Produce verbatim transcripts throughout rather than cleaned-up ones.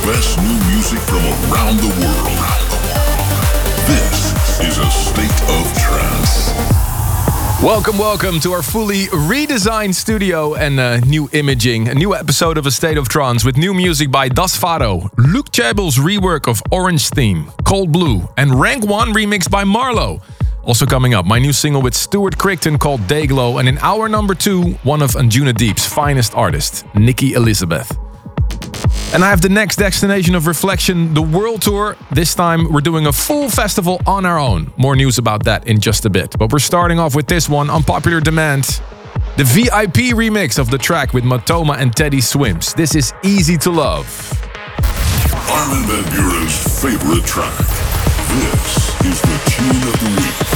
best new music from around the world. This is A State of Trance. Welcome, welcome to our fully redesigned studio and uh, new imaging. A new episode of A State of Trance with new music by Das Fado, Luke Chabel's rework of Orange Theme, Cold Blue, and Rank one remixed by Marlowe. Also coming up, my new single with Stuart Crichton called Dayglow, and in hour number two, one of Anjuna Deep's finest artists, Nikki Elizabeth. And I have the next destination of reflection, the World Tour. This time we're doing a full festival on our own. More news about that in just a bit. But we're starting off with this one on popular demand. The V I P remix of the track with Matoma and Teddy Swims. This is Easy to Love. Armin van Buuren's favorite track. This is the tune of the week.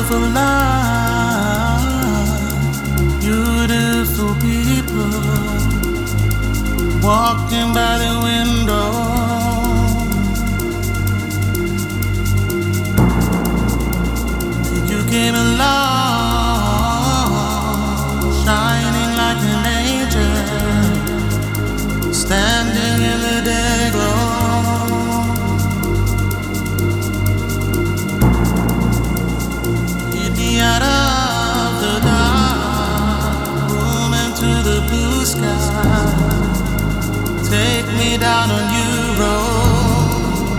beautiful life, beautiful people walking by the window. You came along, shining like an angel, standing in the day glow. Out of the dark room into the blue sky, take me down a new road.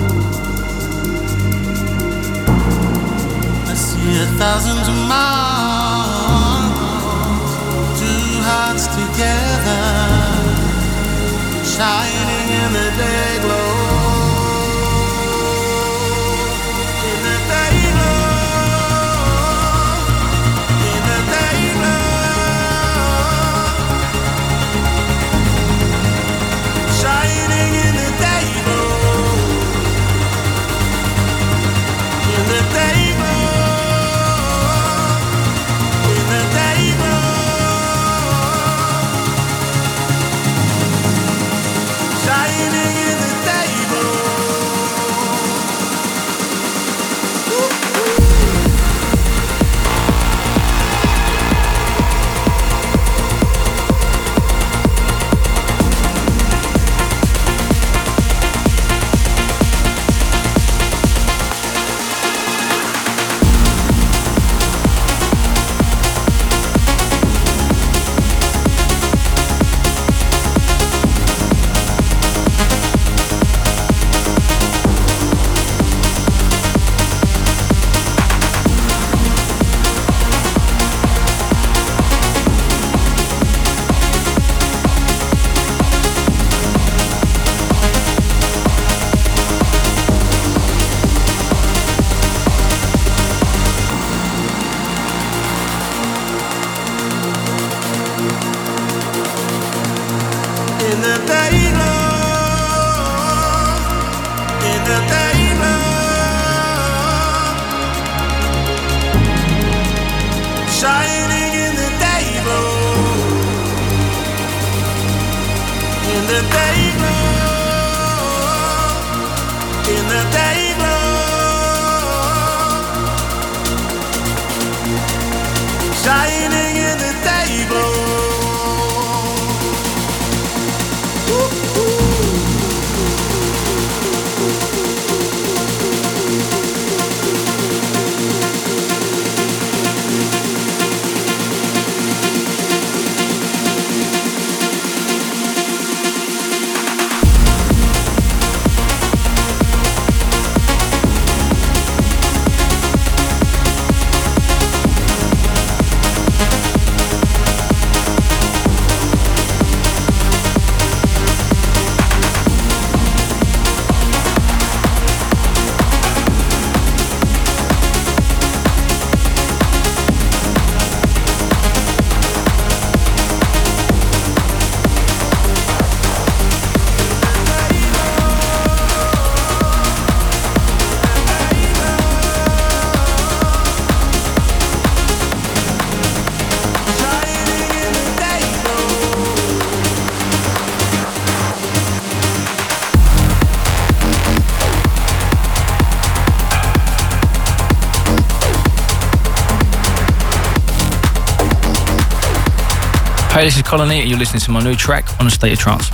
I see a thousand miles, two hearts together, shining in the day glow. In the day glow. Hey, this is Colony, and you're listening to my new track on A State of Trance.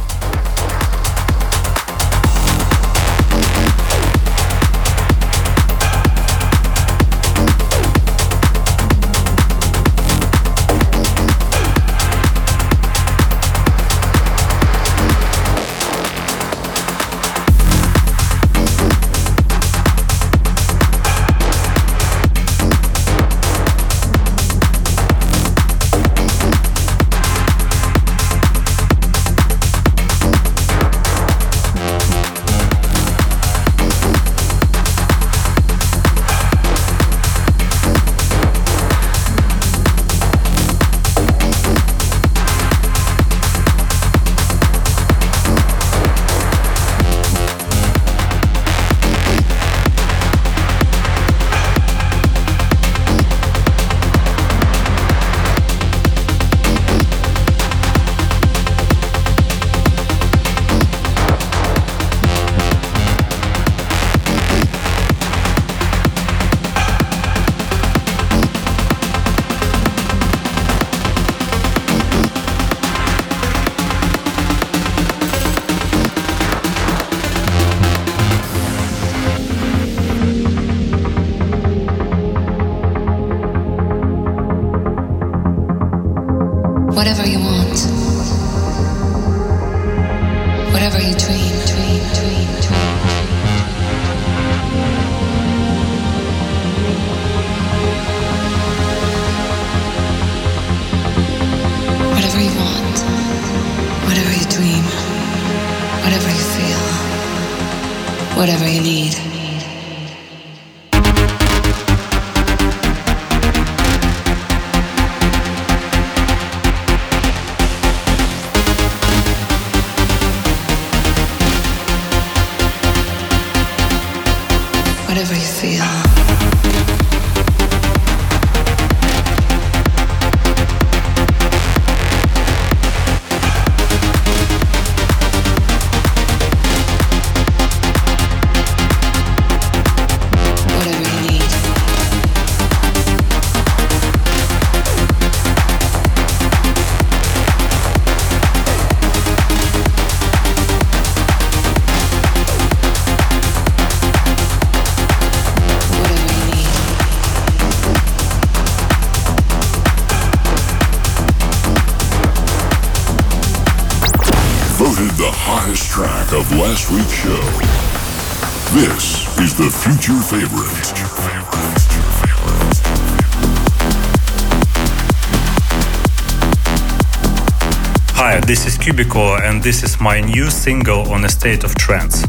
whatever you want, whatever you dream, dream, dream, dream. Whatever you want, whatever you dream, whatever you feel, whatever you need. Whatever you feel. Track of last week's show. This is the Future Favorite. Hi, this is Cubico and this is my new single on A State of Trance.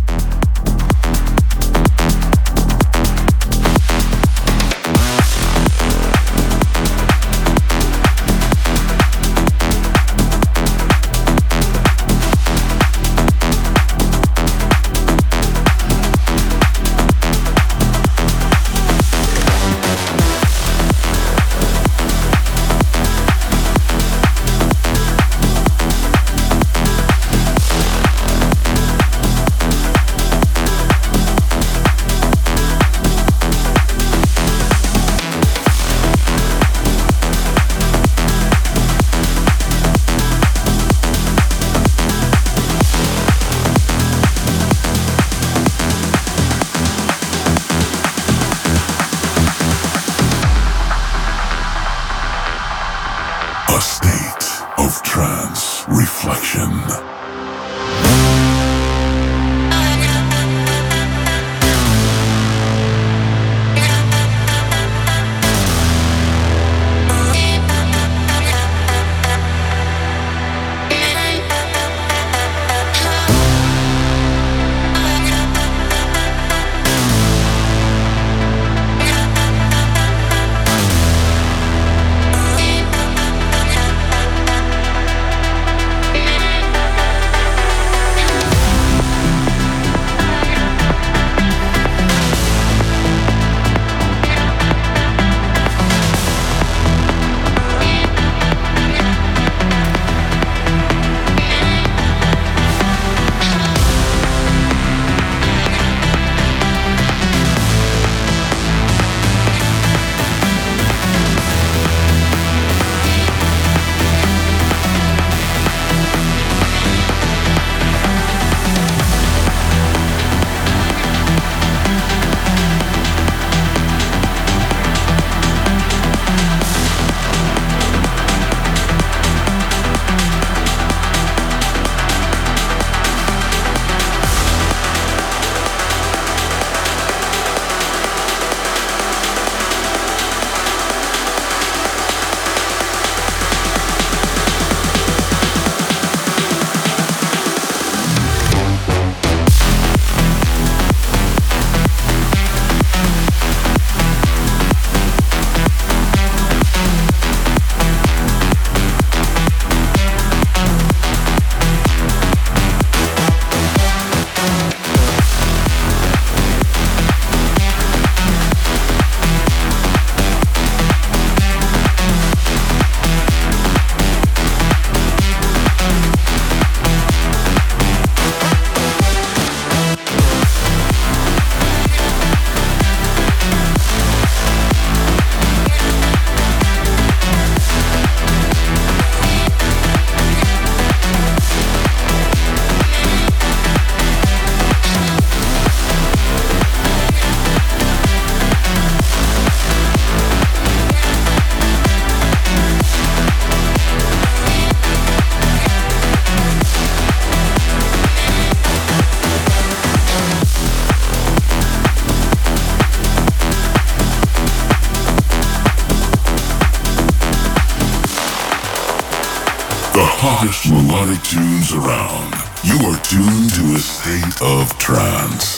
The hottest melodic tunes around. You are tuned to a state of trance.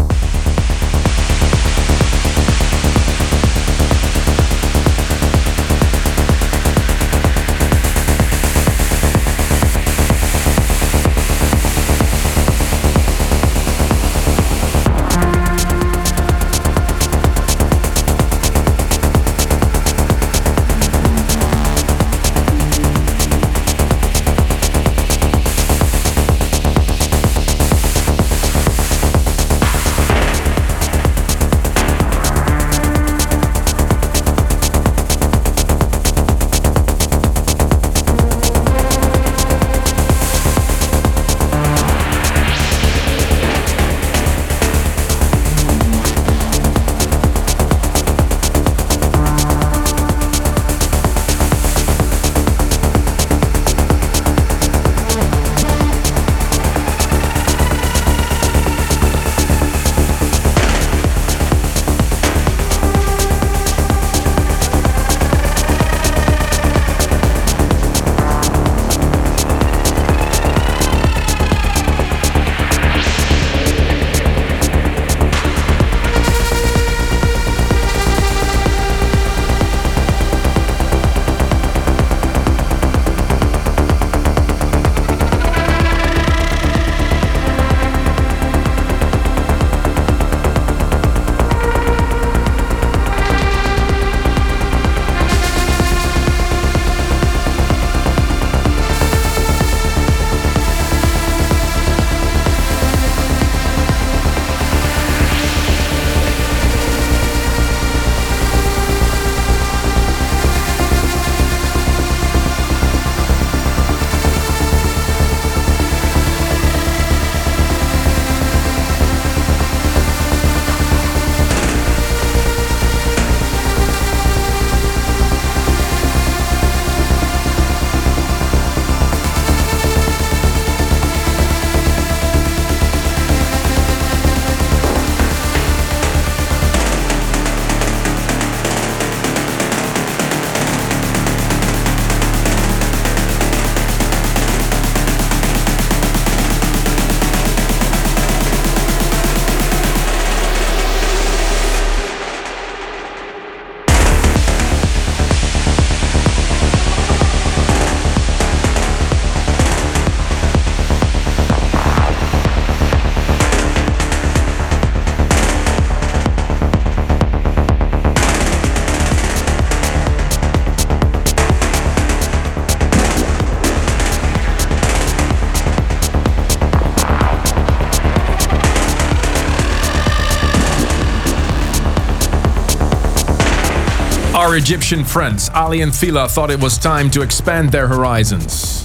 Our Egyptian friends, Ali and Fila, thought it was time to expand their horizons.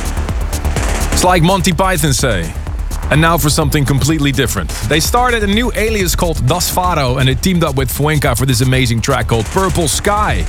It's like Monty Python say. And now for something completely different. They started a new alias called Das Faro and it teamed up with Fuenka for this amazing track called Purple Sky.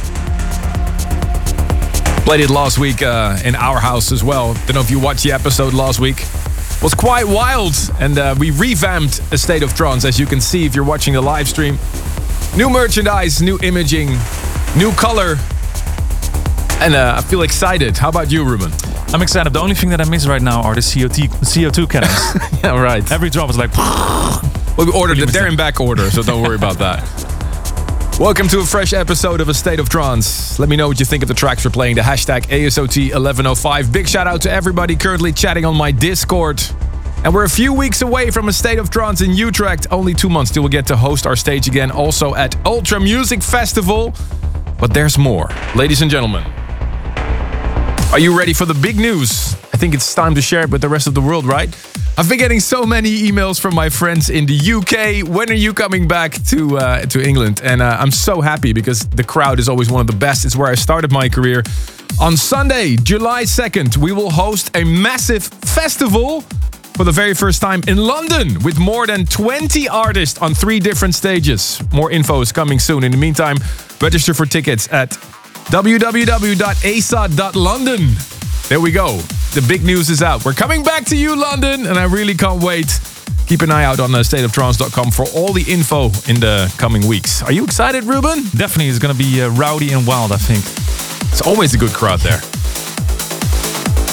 Played it last week uh, in our house as well. Don't know if you watched the episode last week. It was quite wild and uh, we revamped A State of Trance, as you can see if you're watching the live stream. New merchandise, new imaging, new color. And uh, I feel excited. How about you, Ruben? I'm excited. The only thing that I miss right now are the C O two, C O two cannons. Yeah, right. Every drop is like... Well, we ordered the there and back order, so don't worry about that. Welcome to a fresh episode of A State of Trance. Let me know what you think of the tracks we're playing. The hashtag A S O T eleven oh five. Big shout out to everybody currently chatting on my Discord. And we're a few weeks away from A State of Trance in Utrecht. Only two months till we get to host our stage again. Also at Ultra Music Festival. But there's more. Ladies and gentlemen, are you ready for the big news? I think it's time to share it with the rest of the world, right? I've been getting so many emails from my friends in the U K. When are you coming back to uh, to England? And uh, I'm so happy because the crowd is always one of the best. It's where I started my career. On Sunday, July second, we will host a massive festival for the very first time in London with more than twenty artists on three different stages. More info is coming soon. In the meantime, register for tickets at w w w dot a s a d dot london. There we go. The big news is out. We're coming back to you, London, and I really can't wait. Keep an eye out on uh, state of trance dot com for all the info in the coming weeks. Are you excited, Ruben? Definitely. It's going to be uh, rowdy and wild, I think. It's always a good crowd there.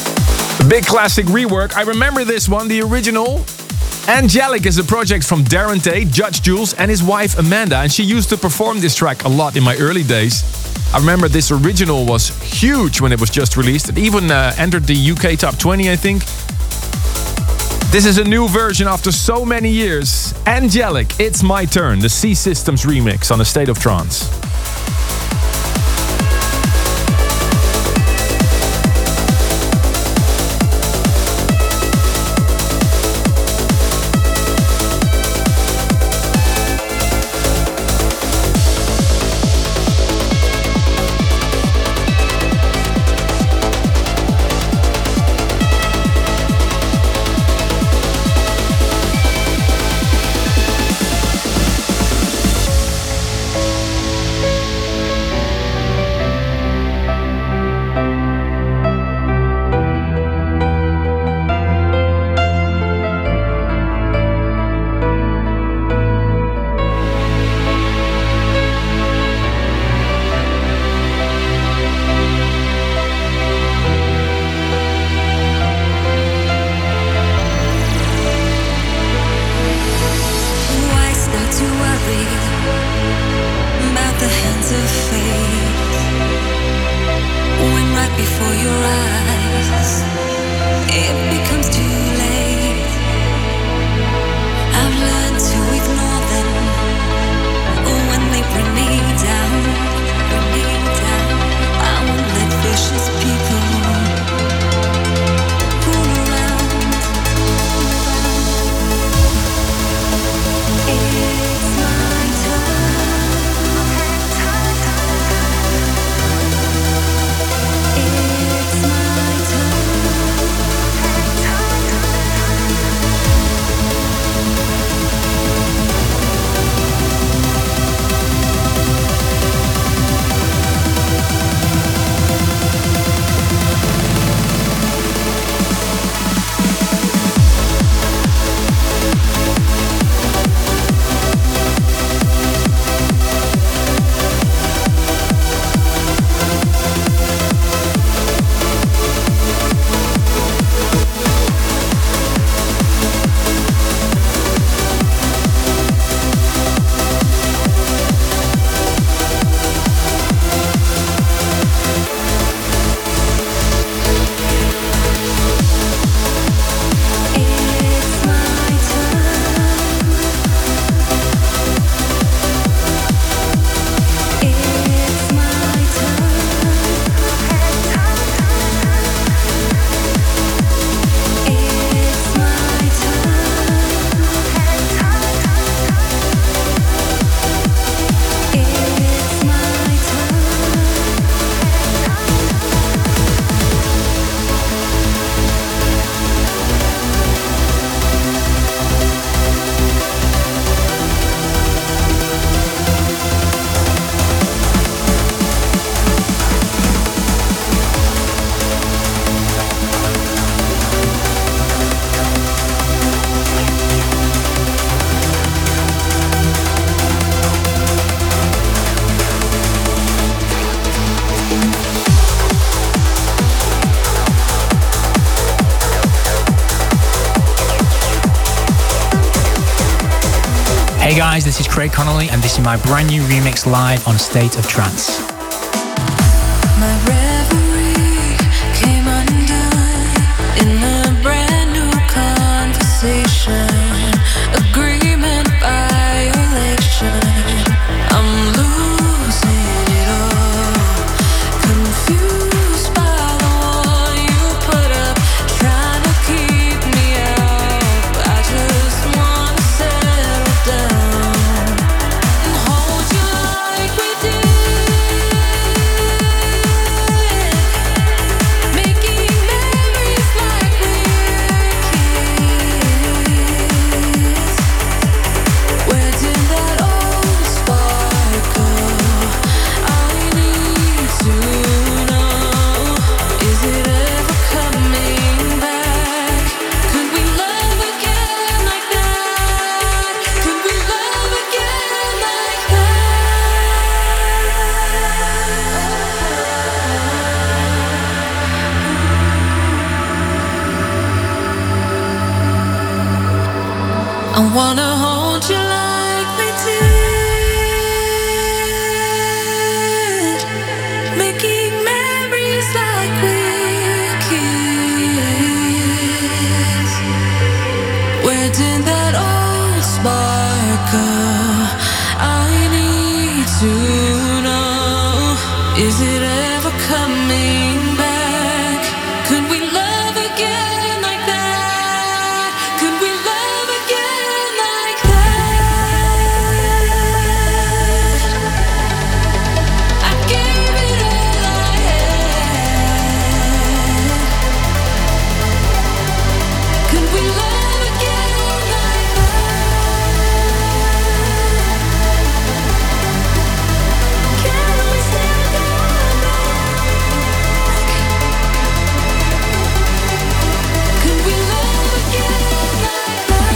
big classic rework. I remember this one, the original. Angelic is a project from Darren Tate, Judge Jules, and his wife Amanda, and she used to perform this track a lot in my early days. I remember this original was huge when it was just released. It even uh, entered the U K top twenty, I think. This is a new version after so many years. Angelic, It's My Turn, the C Systems remix on A State of Trance. Hey guys, this is Craig Connolly and this is my brand new remix live on State of Trance. My reverie came undone in a brand new conversation. Agreement violation. I'm losing it all. Confused by the wall you put up, trying to keep me out. I just wanna settle down and hold you like we did. wanna hold you like we did, making memories like we're kids. Where did that old spark go? I need to know. Is it ever coming back? Could we love again like that? Could we love again like that? I gave it all I had. Could we love again like that? Can we still go back? Could we love again like that?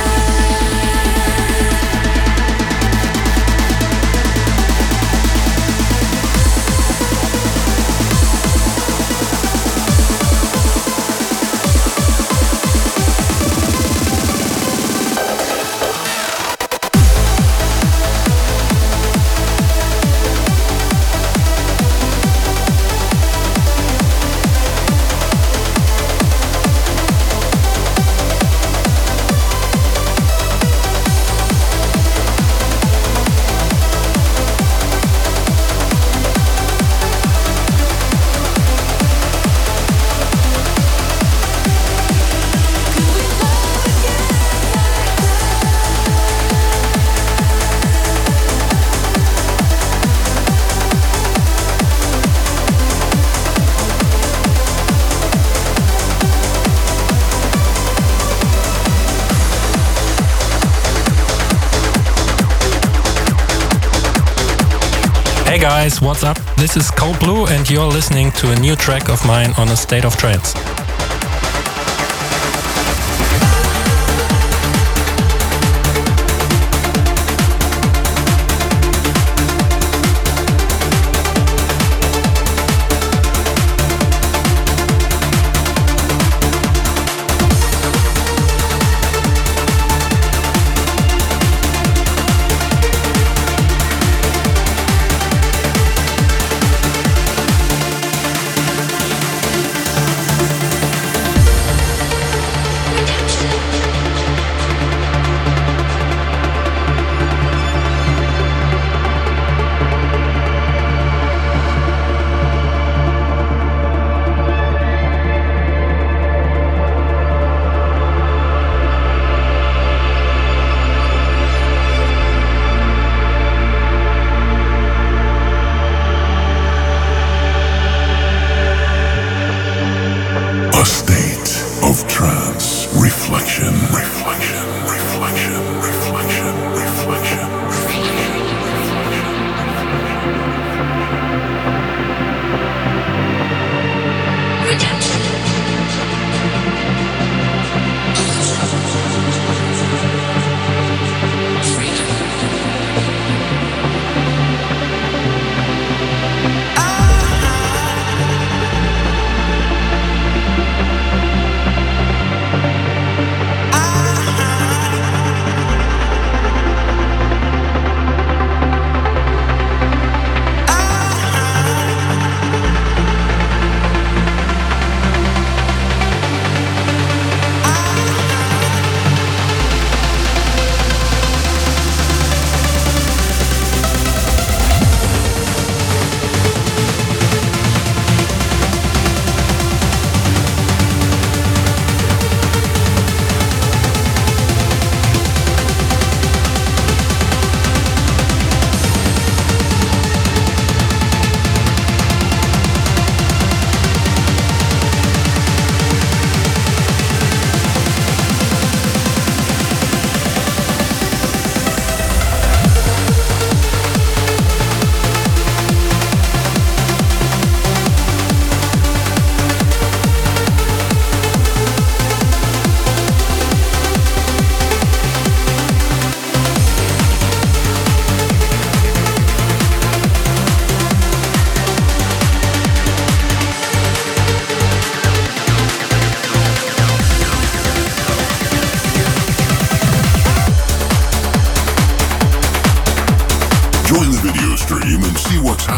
Hey guys, what's up? This is Cold Blue and you're listening to a new track of mine on A State of Trance.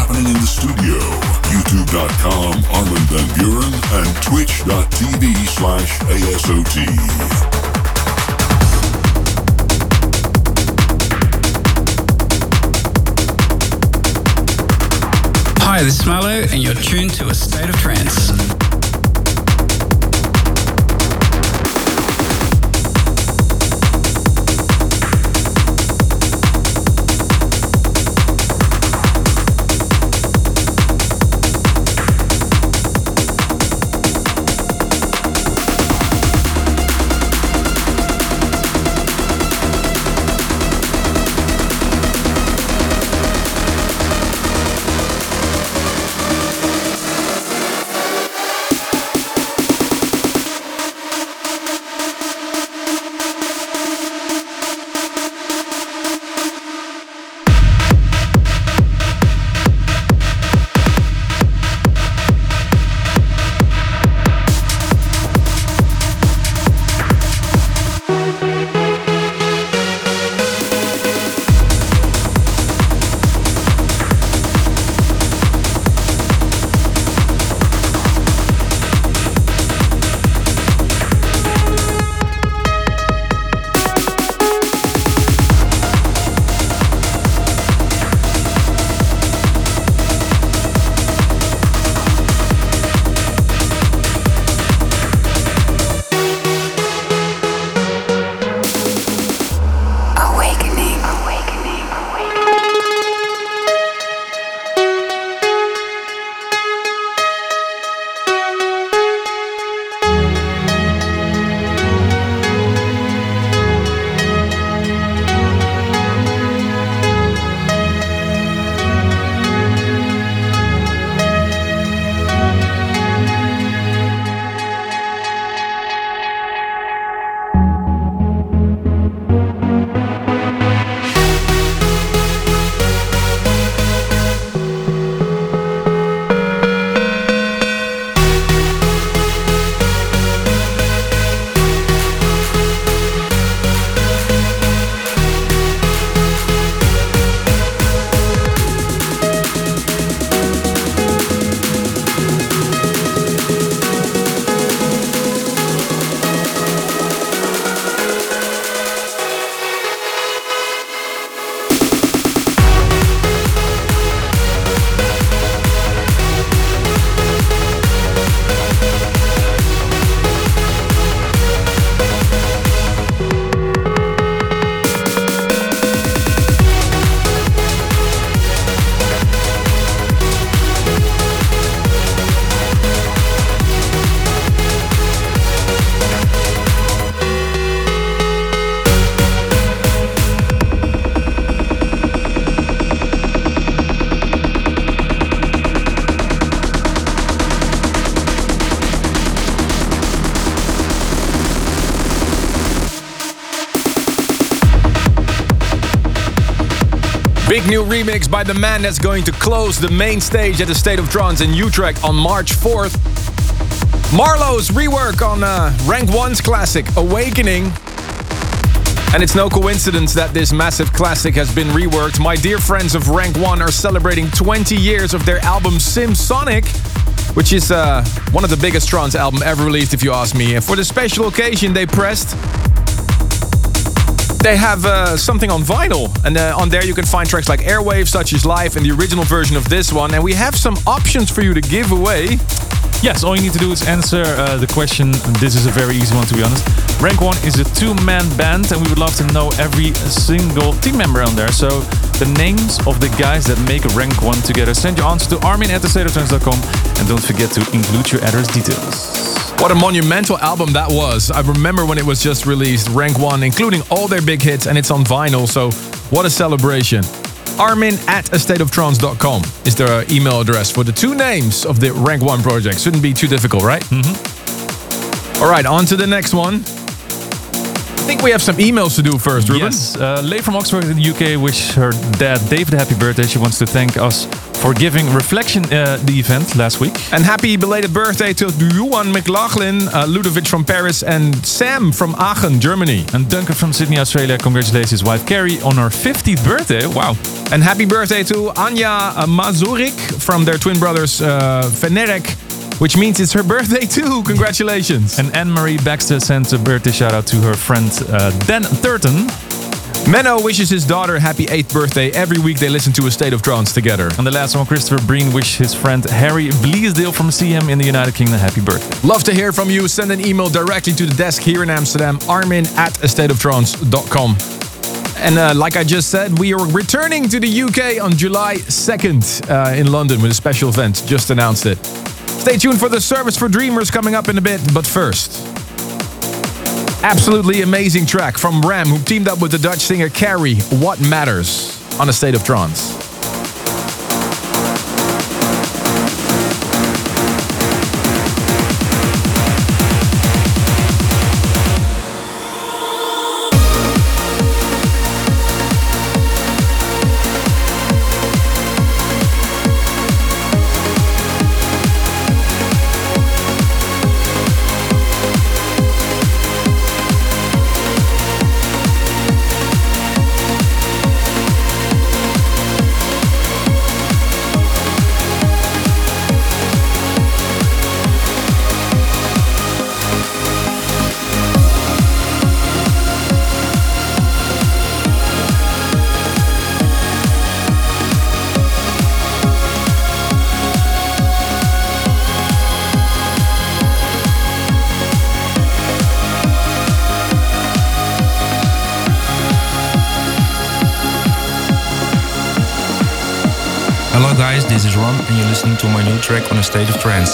happening in the studio. YouTube.com Armin van Buren and Twitch.tv slash ASOT. Hi, this is Marlo, and you're tuned to A State of Trance. Big new remix by the man that's going to close the main stage at the State of Trance in Utrecht on March fourth. Marlo's rework on uh, Rank one's classic, Awakening. And it's no coincidence that this massive classic has been reworked. My dear friends of Rank one are celebrating twenty years of their album SimSonic, which is uh, one of the biggest trance albums ever released, if you ask me. And for the special occasion they pressed, they have uh, something on vinyl. And uh, on there you can find tracks like Airwave, Such Is Life, and the original version of this one. And we have some options for you to give away. Yes, all you need to do is answer uh, the question. This is a very easy one, to be honest. Rank one is a two-man band, and we would love to know every single team member on there. So the names of the guys that make Rank one together. Send your answer to armin at the state of trance dot com, and don't forget to include your address details. What a monumental album that was. I remember when it was just released, Rank one, including all their big hits, and it's on vinyl, so what a celebration. armin at a state of trance dot com is their email address for the two names of the Rank one project. Shouldn't be too difficult, right? Mm-hmm. All right, on to the next one. I think we have some emails to do first, Ruben. Yes, uh, Leigh from Oxford in the U K wishes her dad David a happy birthday. She wants to thank us for giving Reflection uh, the event last week. And happy belated birthday to Yuan McLaughlin, uh, Ludovic from Paris, and Sam from Aachen, Germany. And Duncan from Sydney, Australia, congratulates his wife Carrie on her fiftieth birthday. Wow. And happy birthday to Anja uh, Mazurik from their twin brothers uh, Venerek, which means it's her birthday too. Congratulations. And Anne-Marie Baxter sent a birthday shout out to her friend uh, Dan Thurton. Menno wishes his daughter happy eighth birthday. Every week they listen to A State of Trance together. And the last one, Christopher Breen wishes his friend Harry Bleasdale from C M in the United Kingdom happy birthday. Love to hear from you. Send an email directly to the desk here in Amsterdam, armin at a state of trance dot com. And uh, like I just said, we are returning to the U K on July second uh, in London with a special event. Just announced it. Stay tuned for the Service for Dreamers coming up in a bit. But first, absolutely amazing track from Ram, who teamed up with the Dutch singer Carrie, What Matters, on A State of Trance. Hello guys, this is Ron and you're listening to my new track on A State of Trance.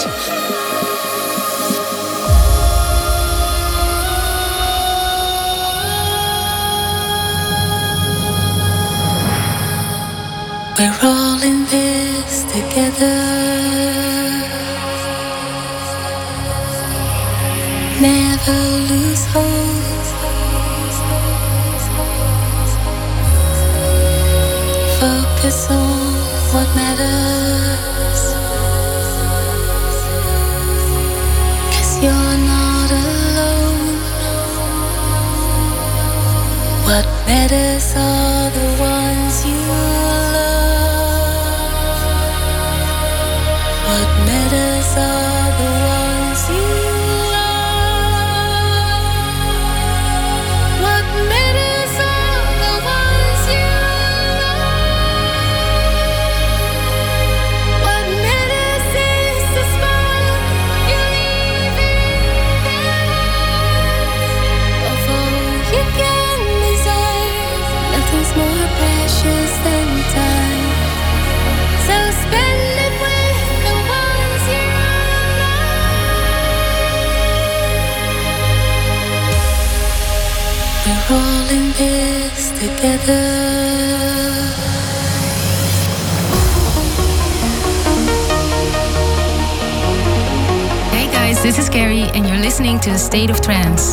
We're all in this together. Never lose hope. Focus on what matters, 'cause you're not alone. What matters are the ones you love. What matters are the ones you love. What matters are the ones you all in this together. Hey guys, this is Carrie and you're listening to A State of Trance.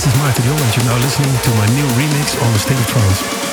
this is Maarten de Jong and you're now listening to my new remix on the State of Trance.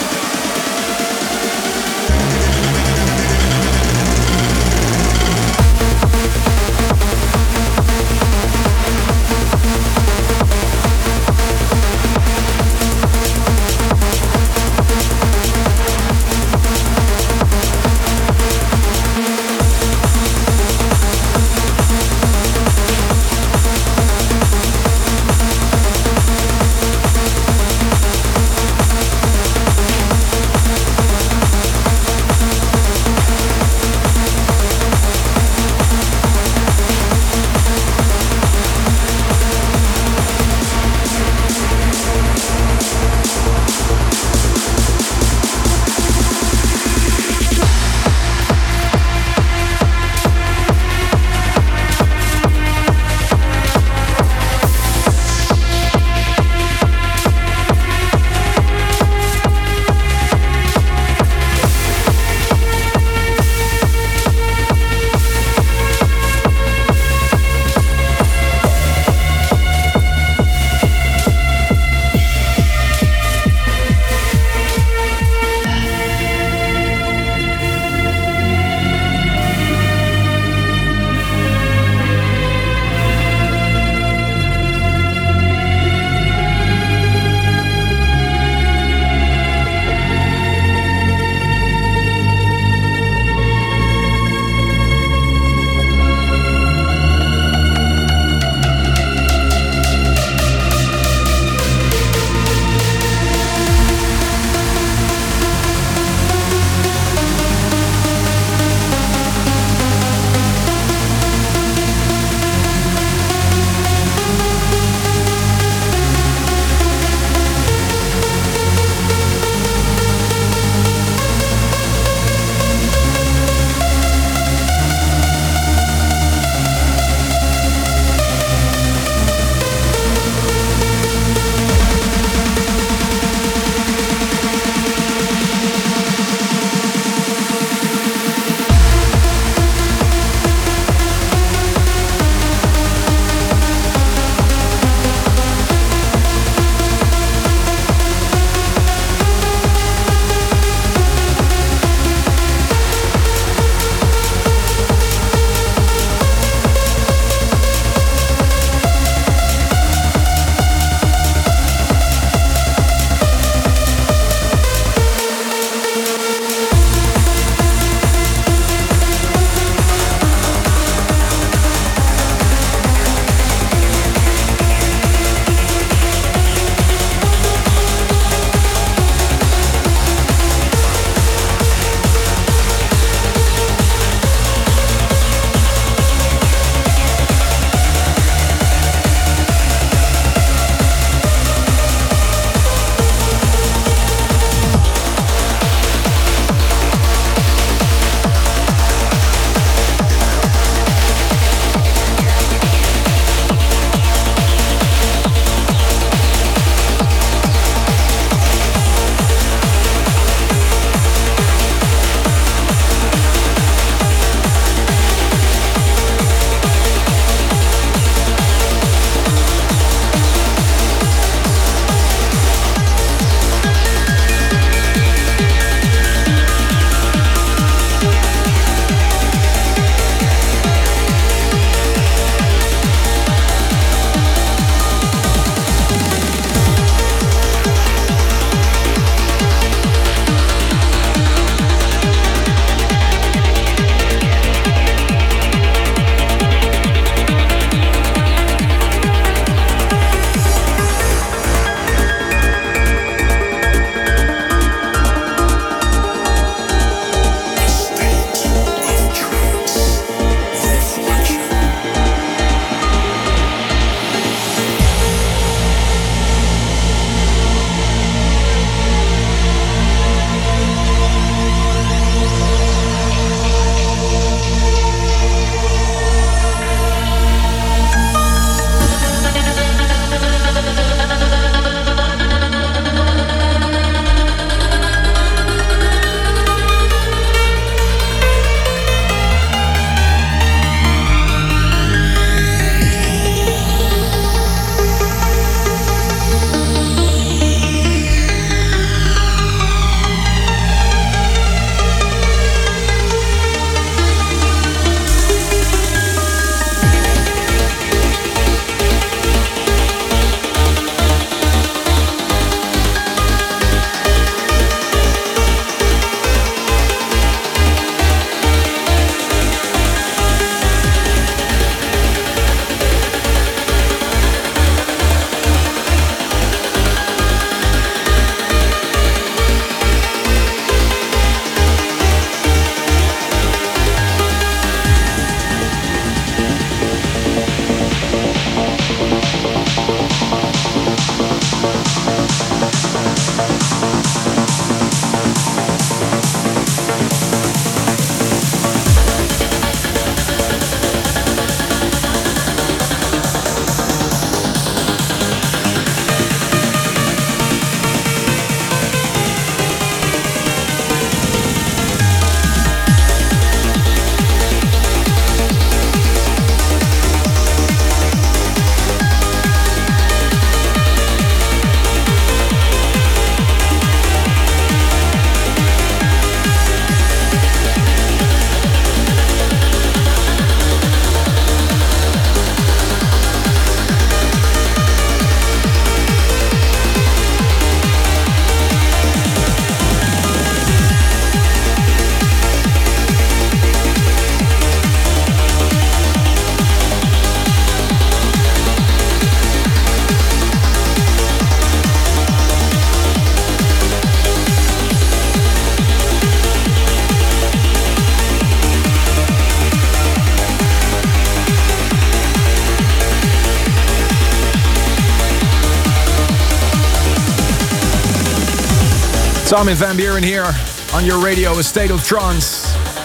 Armin van Buuren here on your radio, A State of Trance.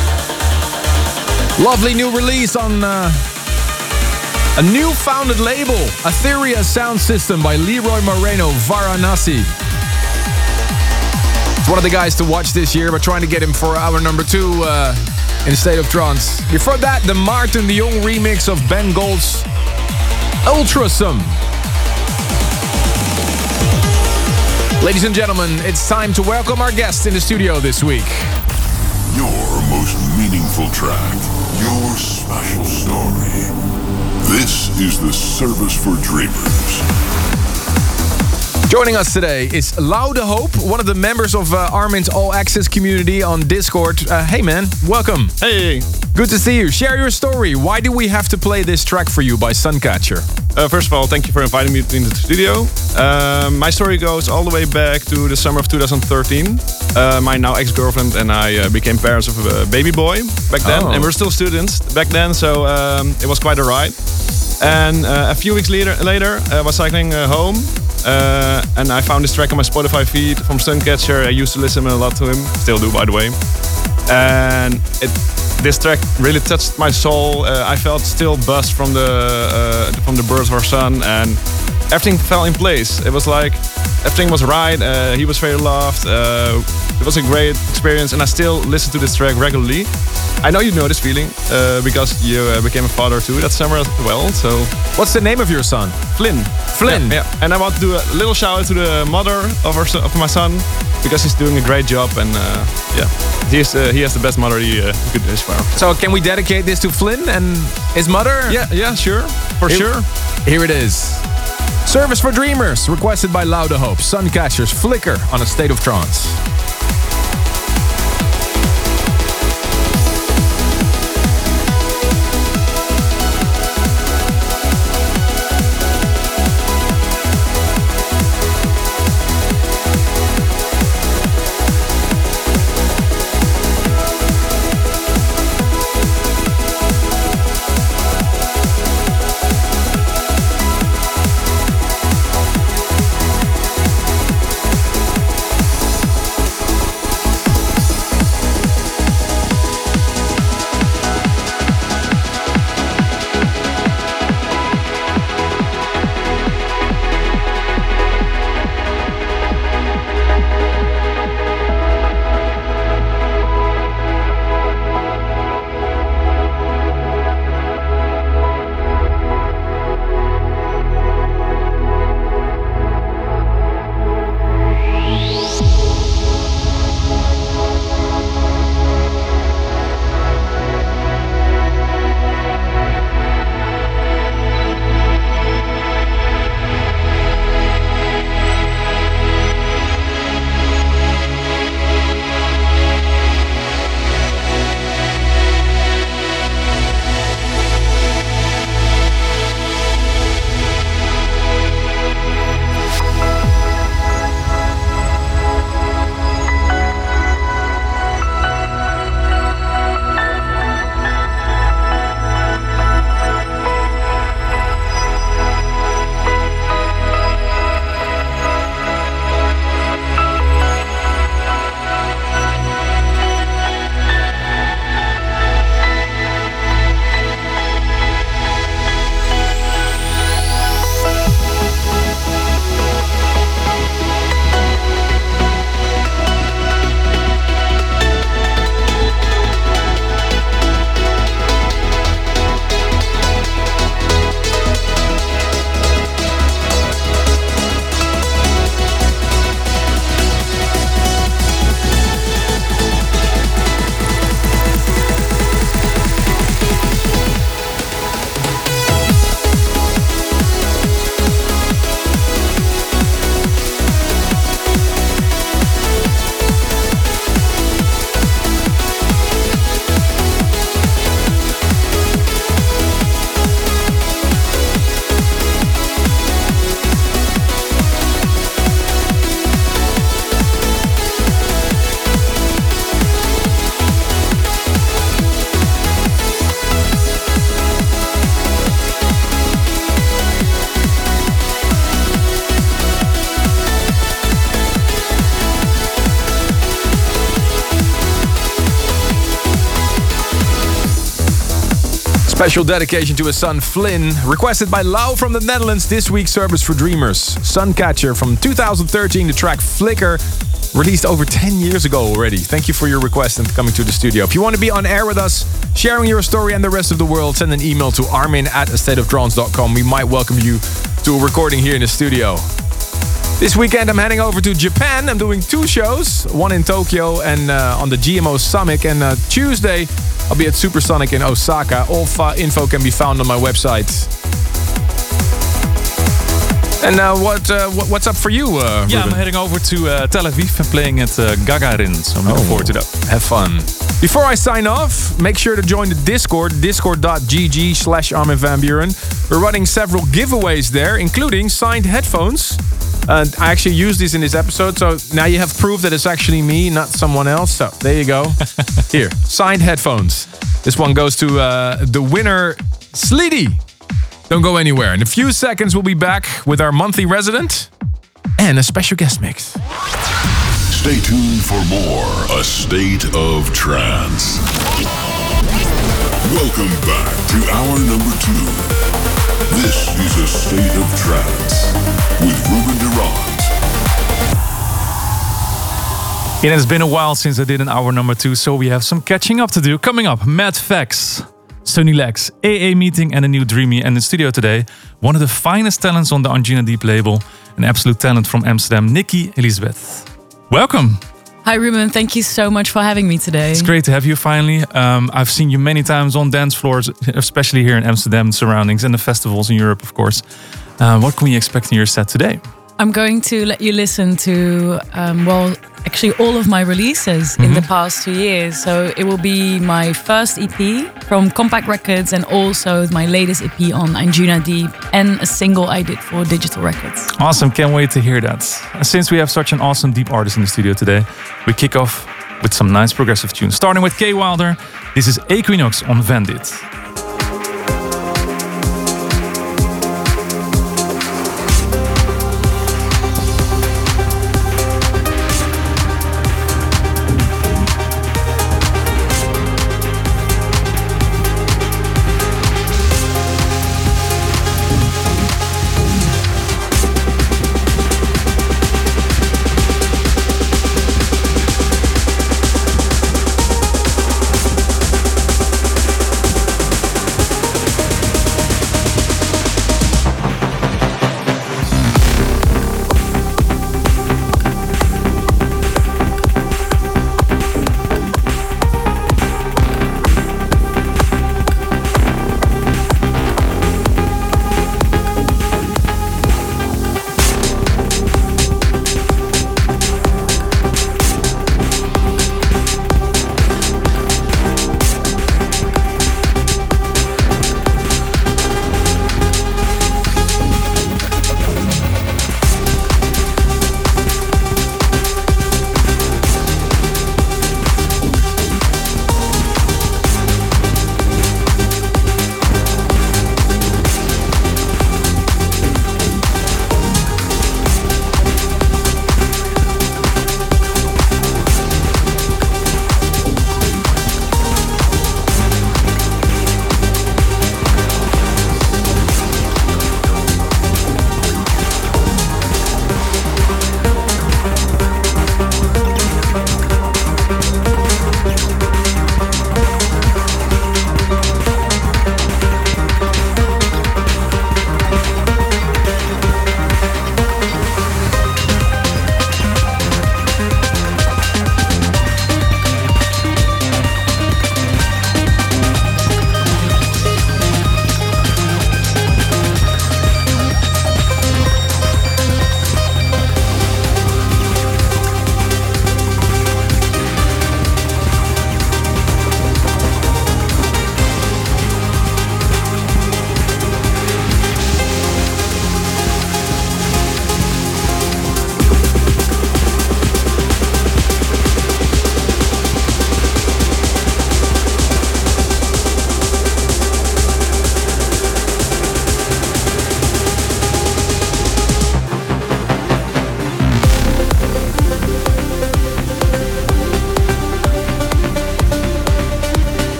Lovely new release on uh, a new founded label, Etheria Sound System by Leroy Moreno, Varanasi. It's one of the guys to watch this year. We're trying to get him for hour number two uh, in A State of Trance. Before that, the Martin de Jong remix of Ben Gold's Ultrasum. Ladies and gentlemen, it's time to welcome our guest in the studio this week. Your most meaningful track, your special story. This is the Service for Dreamers. Joining us today is Laude Hope, one of the members of uh, Armin's All Access community on Discord. Uh, hey man, welcome. Hey. Good to see you. Share your story. Why do we have to play this track for you by Suncatcher? Uh, first of all, thank you for inviting me into the studio. Um, my story goes all the way back to the summer of two thousand thirteen. Uh, my now ex-girlfriend and I uh, became parents of a baby boy back then. Oh. And we were still students back then, so um, it was quite a ride. And uh, a few weeks later, later I was cycling uh, home. Uh, and I found this track on my Spotify feed from Suncatcher. I used to listen a lot to him, still do by the way. And it, this track really touched my soul. Uh, I felt still buzzed from the uh, from the birth of our son, and everything fell in place. It was like everything was right. Uh, he was very loved. Uh, it was a great experience, and I still listen to this track regularly. I know you know this feeling uh, because you uh, became a father too that summer as well. So, what's the name of your son? Flynn. Flynn. Yeah, yeah. And I want to do a little shout out to the mother of our son, of my son, because he's doing a great job, and uh, yeah, he is, uh, he has the best mother he uh, could wish for. So can we dedicate this to Flynn and his mother? Yeah, yeah, sure, for here, sure. Here it is. Service for Dreamers, requested by Laude Hope. Suncatcher's Flicker on A State of Trance. Special dedication to his son Flynn, requested by Lau from the Netherlands. This week's Service for Dreamers, Suncatcher from two thousand thirteen, the track Flicker, released over ten years ago already. Thank you for your request and coming to the studio. If you want to be on air with us, sharing your story and the rest of the world, send an email to armin at a state of trance dot com. We might welcome you to a recording here in the studio. This weekend I'm heading over to Japan. I'm doing two shows, one in Tokyo and uh, on the G M O Summit. And uh, Tuesday I'll be at Supersonic in Osaka. All fa- info can be found on my website. And uh, what, uh, what what's up for you, uh, Yeah, Ruben? I'm heading over to uh, Tel Aviv and playing at uh, Gagarin, so I'm looking Oh, forward to that. Have fun. Before I sign off, make sure to join the Discord, discord.gg slash Armin van Buren. We're running several giveaways there, including signed headphones. And I actually used these in this episode, so now you have proof that it's actually me, not someone else. So there you go. Here, signed headphones. This one goes to uh, the winner, Sleety. Don't go anywhere. In a few seconds, we'll be back with our monthly resident and a special guest mix. Stay tuned for more A State of Trance. Welcome back to hour number two. This is A State of Trance with Ruben Durant. It has been a while since I did an hour number two, so we have some catching up to do. Coming up, Matt Fax, Sonny Lex, A A Meeting and a new Dreamy. And in the studio today, one of the finest talents on the Anjuna Deep label, an absolute talent from Amsterdam, Nikki Elizabeth. Welcome. Hi Ruben, thank you so much for having me today. It's great to have you finally. Um, I've seen you many times on dance floors, especially here in Amsterdam and surroundings, and the festivals in Europe, of course. Uh, what can we expect in your set today? I'm going to let you listen to, um, well, actually all of my releases mm-hmm. in the past two years. So it will be my first E P from Compact Records and also my latest E P on Anjuna Deep and a single I did for Digital Records. Awesome, can't wait to hear that. Since we have such an awesome deep artist in the studio today, we kick off with some nice progressive tunes. Starting with Kay Wilder, this is Equinox on Vandit.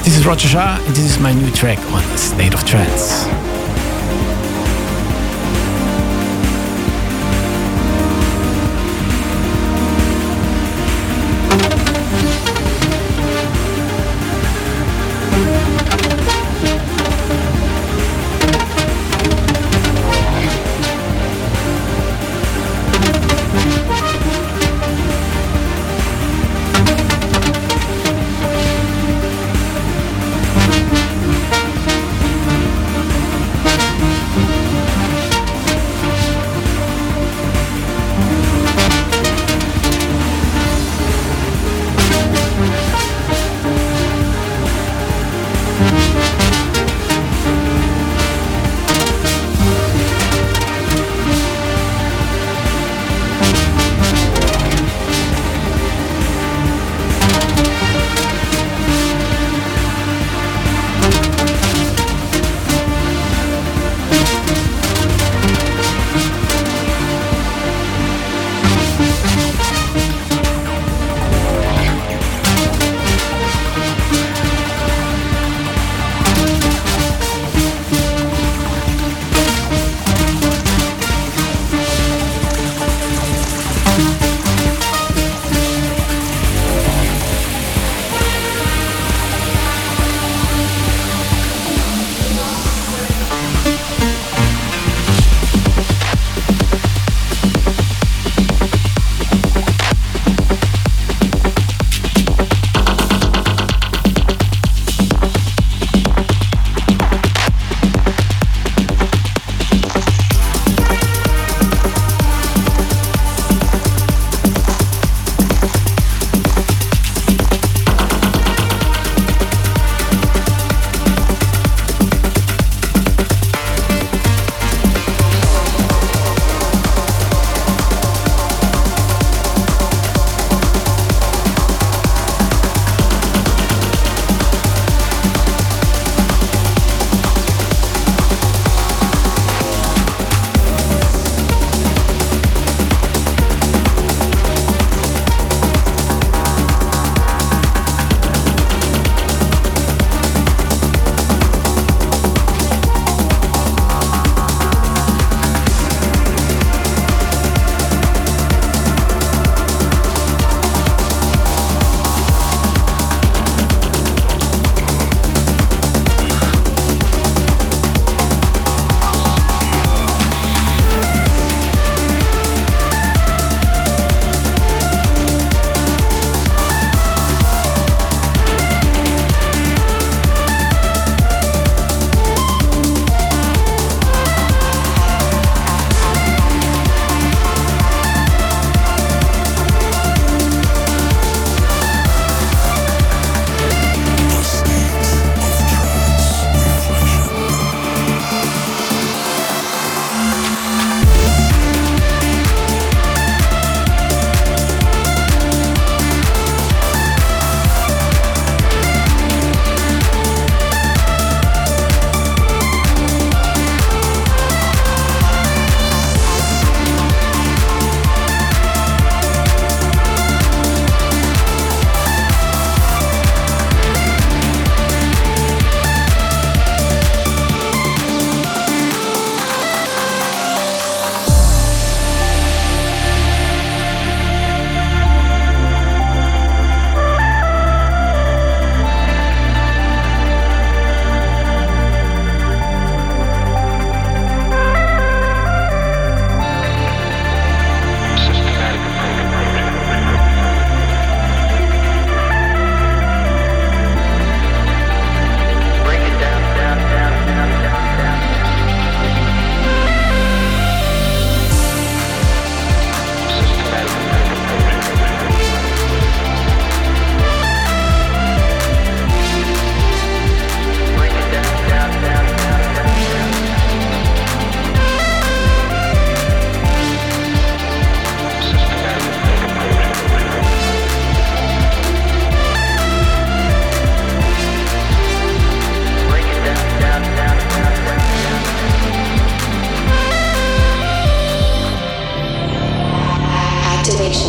This is Roger Shah, and this is my new track on State of Trance.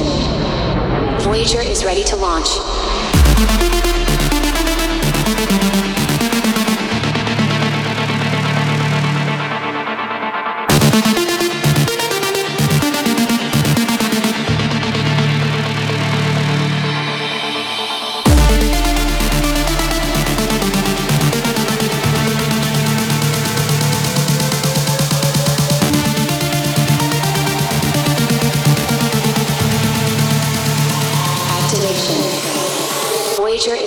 Voyager is ready to launch.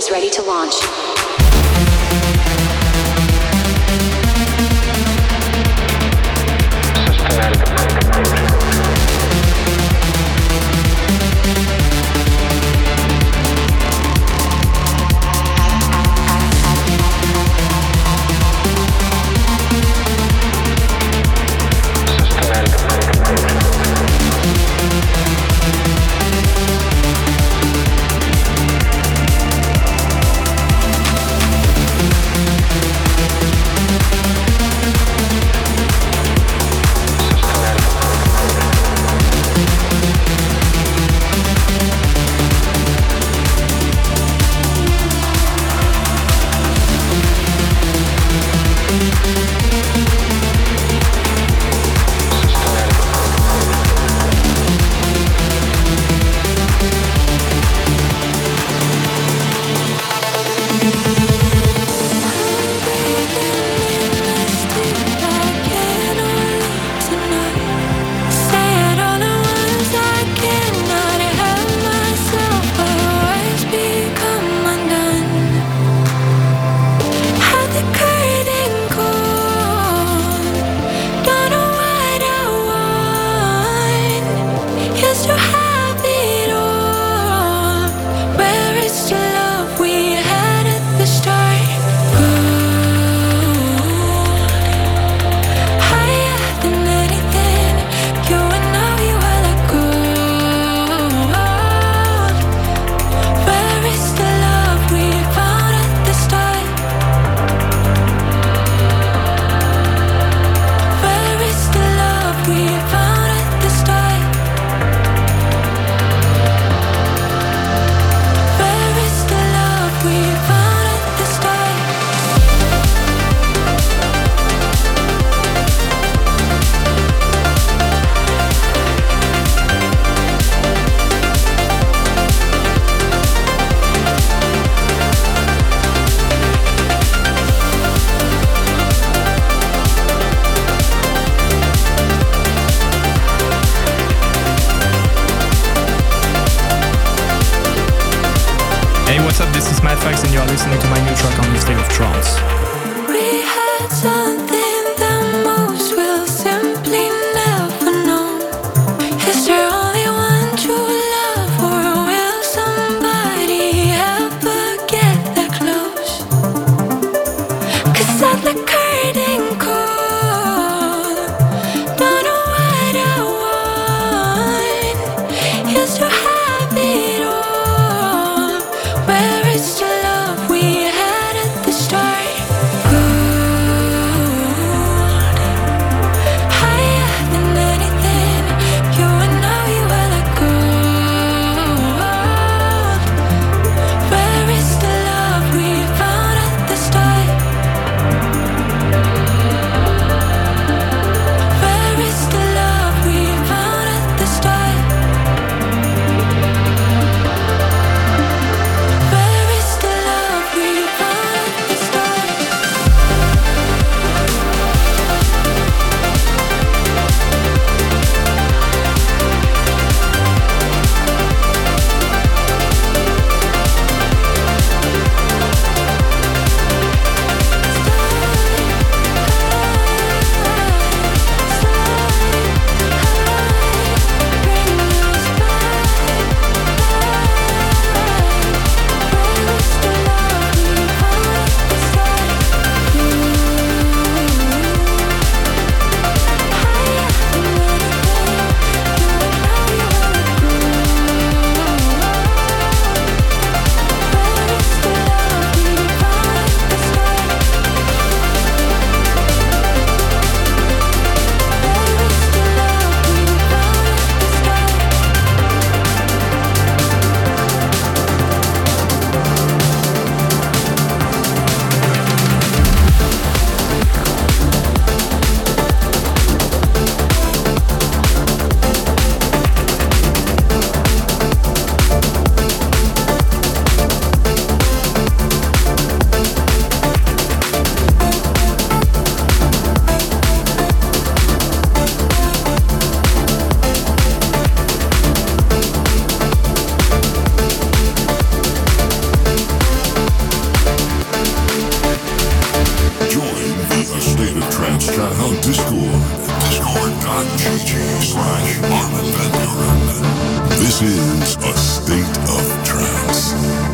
is ready to launch. What's up? This is Matt Fax and you are listening to my new track on the State of Trance. We had something that most will simply never know. Is there only one true love, or will somebody ever get that close? 'Cause at the curtain call, don't know what I want. Used to have it all. Where is the love we had at the start? Trance chat on Discord at discord.gg slash Armin van Buren. This is A State of Trance.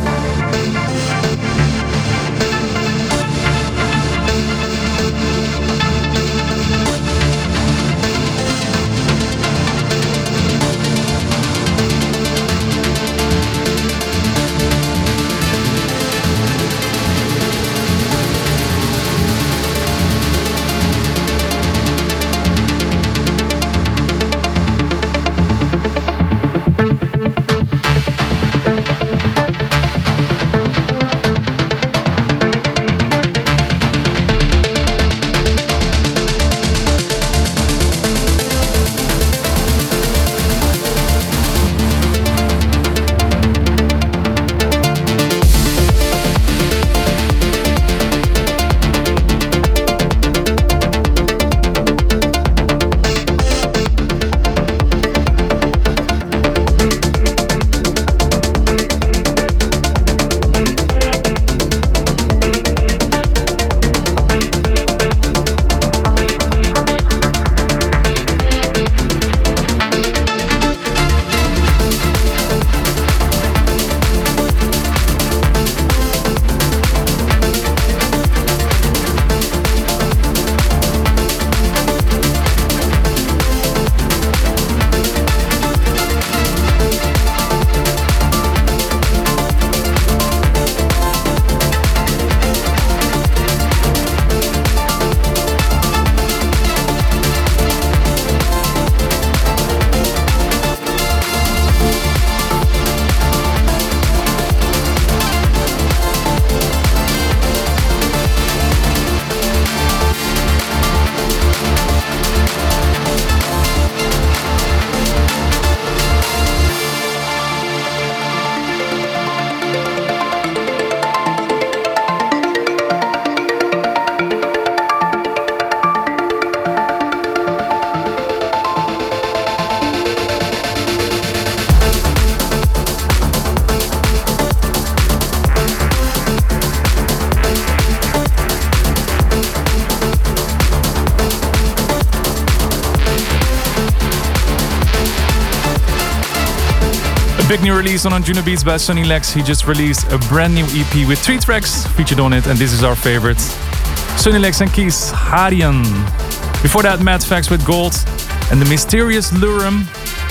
Big new release on Anjunabeats by Sonny Lex. He just released a brand new E P with three tracks featured on it, and this is our favorite. Sonny Lex and Keith Harian. Before that, Mad Facts with Gold, and the mysterious Lurum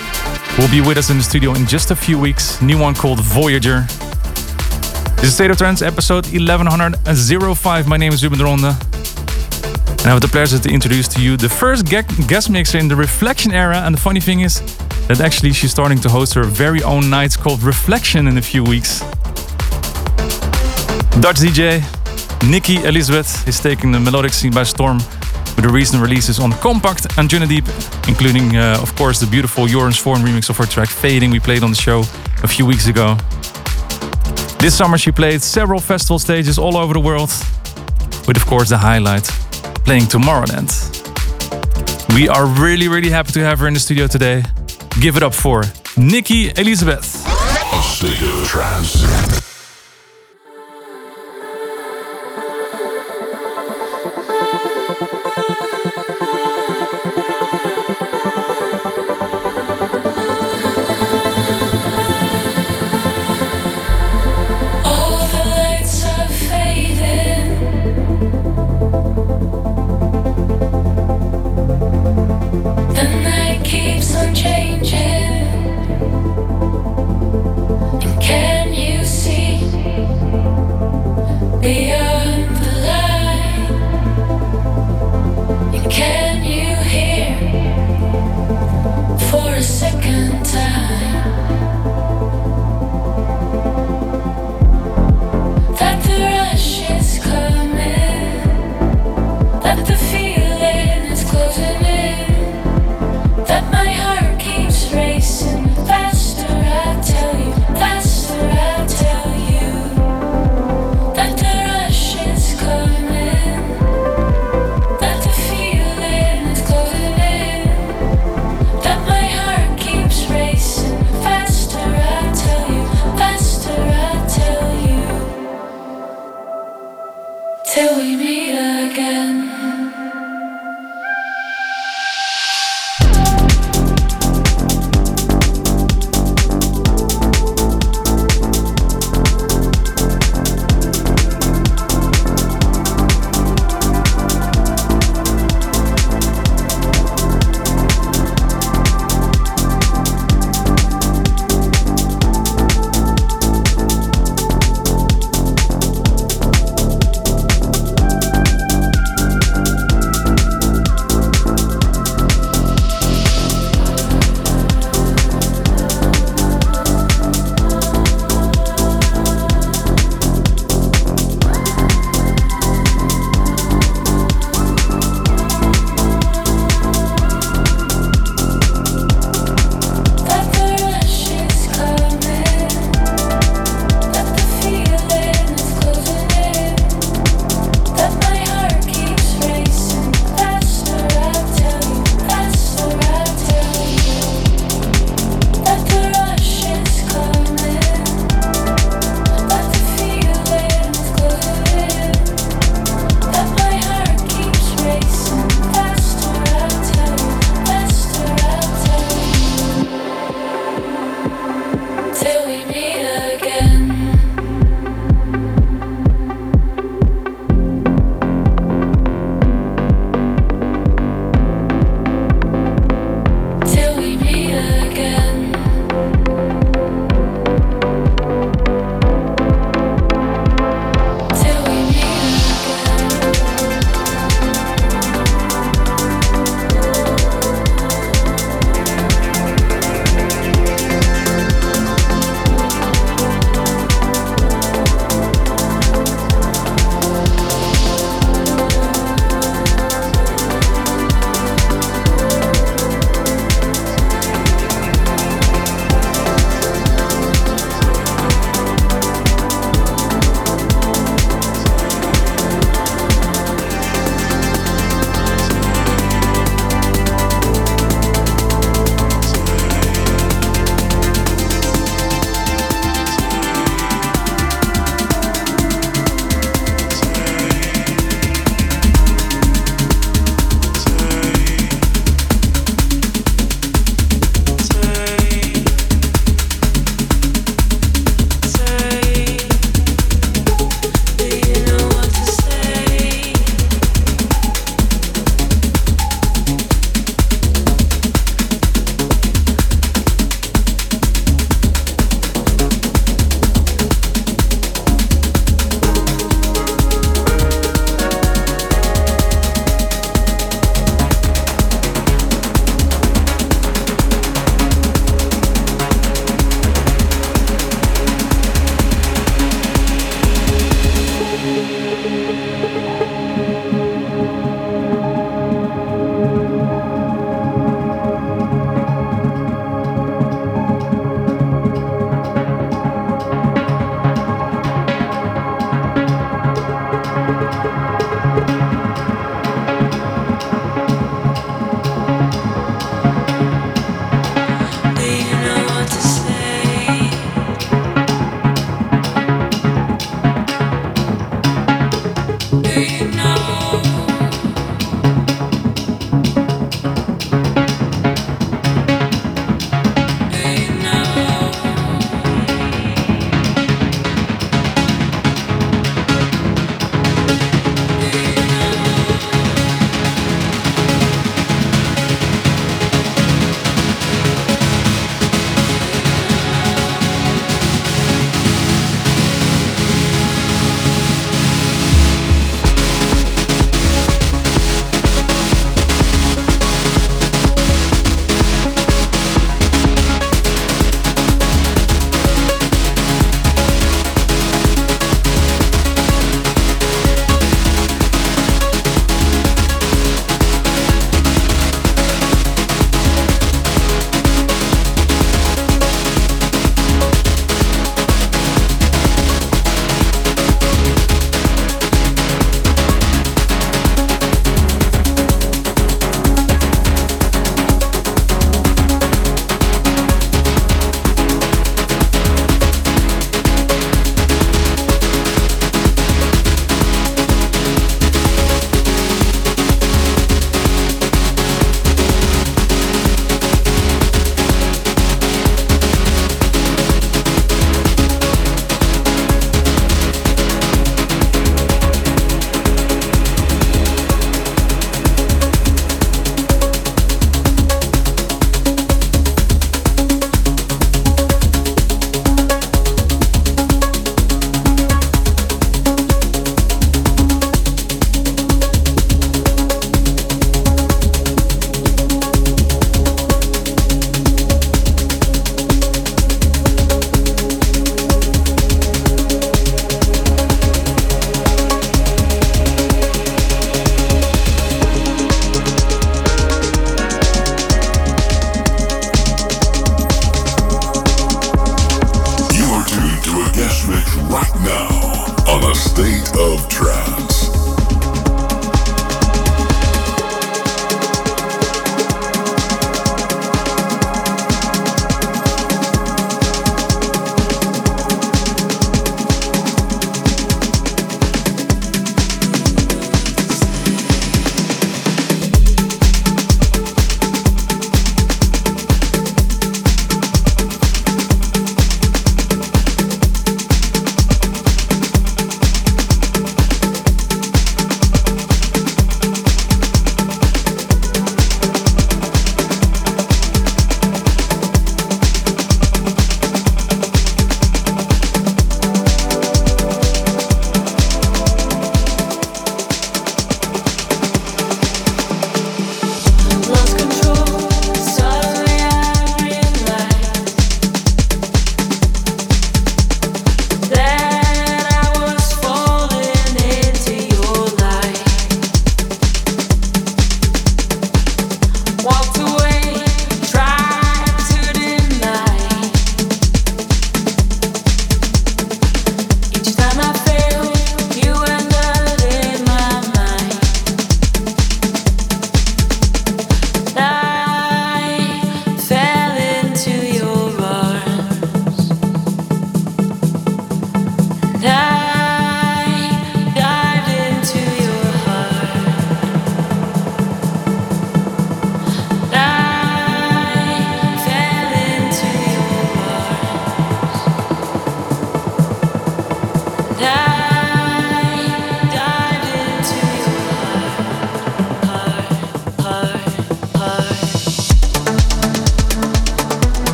will be with us in the studio in just a few weeks. New one called Voyager. This is State of Trance, episode eleven oh five. My name is Ruben de Ronde. And I have the pleasure to introduce to you the first ge- guest mixer in the Reflection era. And the funny thing is that actually she's starting to host her very own nights called Reflection in a few weeks. Dutch D J Nikki Elizabeth is taking the melodic scene by storm with the recent releases on Compact and Journey Deep, including, uh, of course, the beautiful Jorens Forn remix of her track Fading we played on the show a few weeks ago. This summer she played several festival stages all over the world, with, of course, the highlight playing Tomorrowland. We are really, really happy to have her in the studio today. Give it up for Nikki Elizabeth. A State of Trance. Changing, and can you see?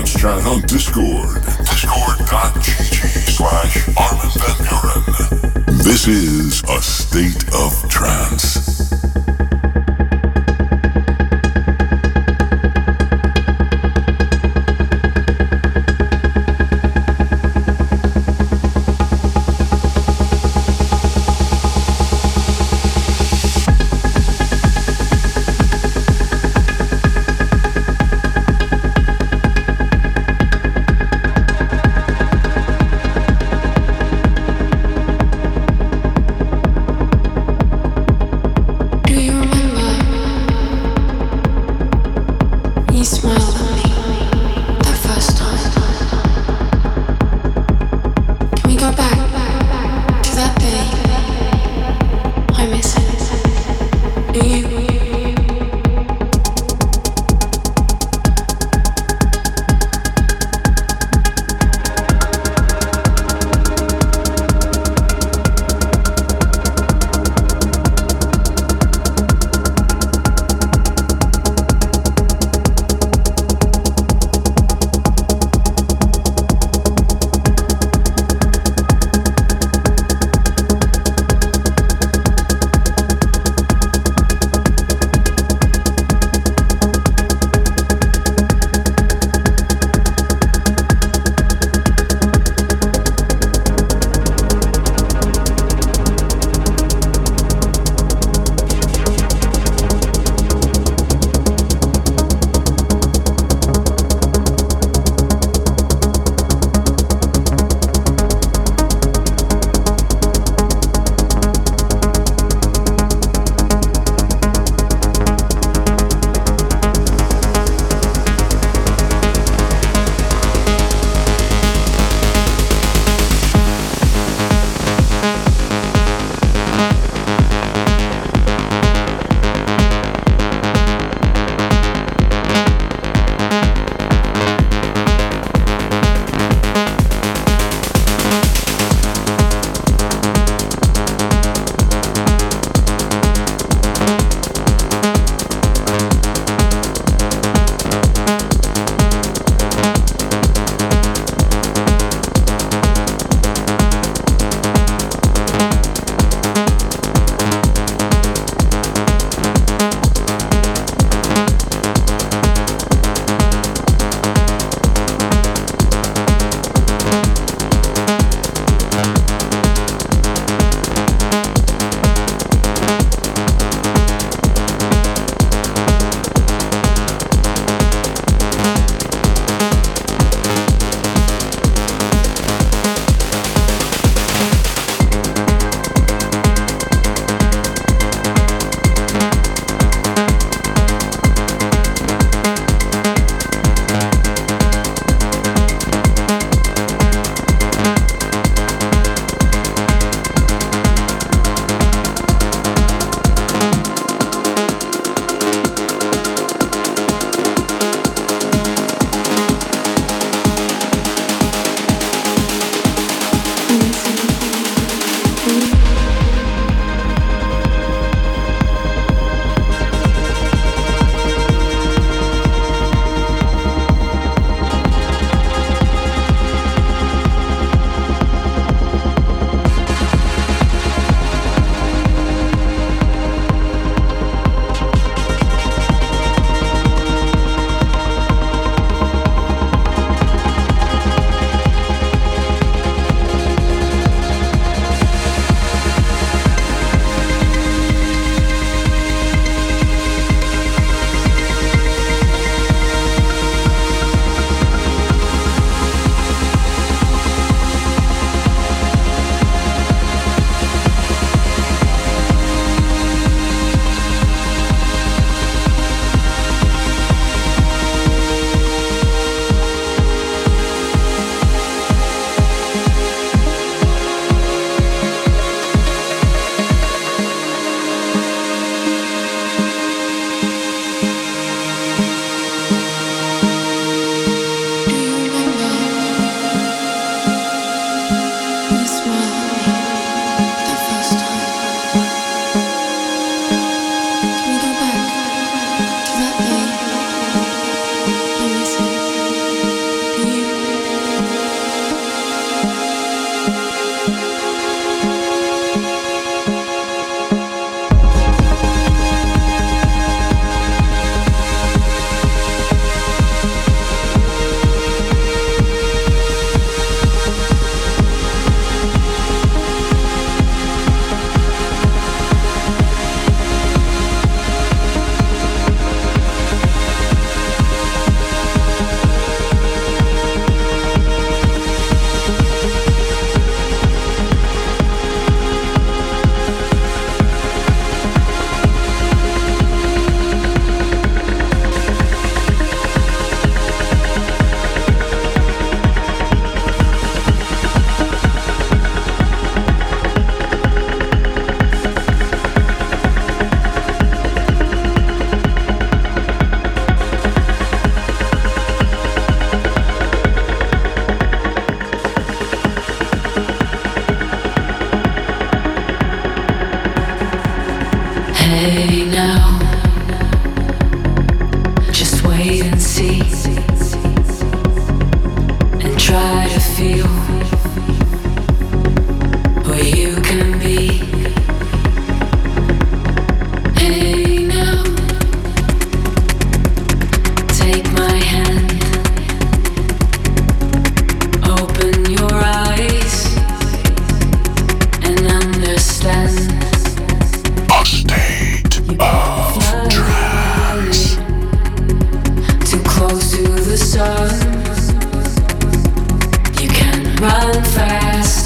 Dance chat on Discord. Discord.gg slash Armin van Buren. This is A State of Trance.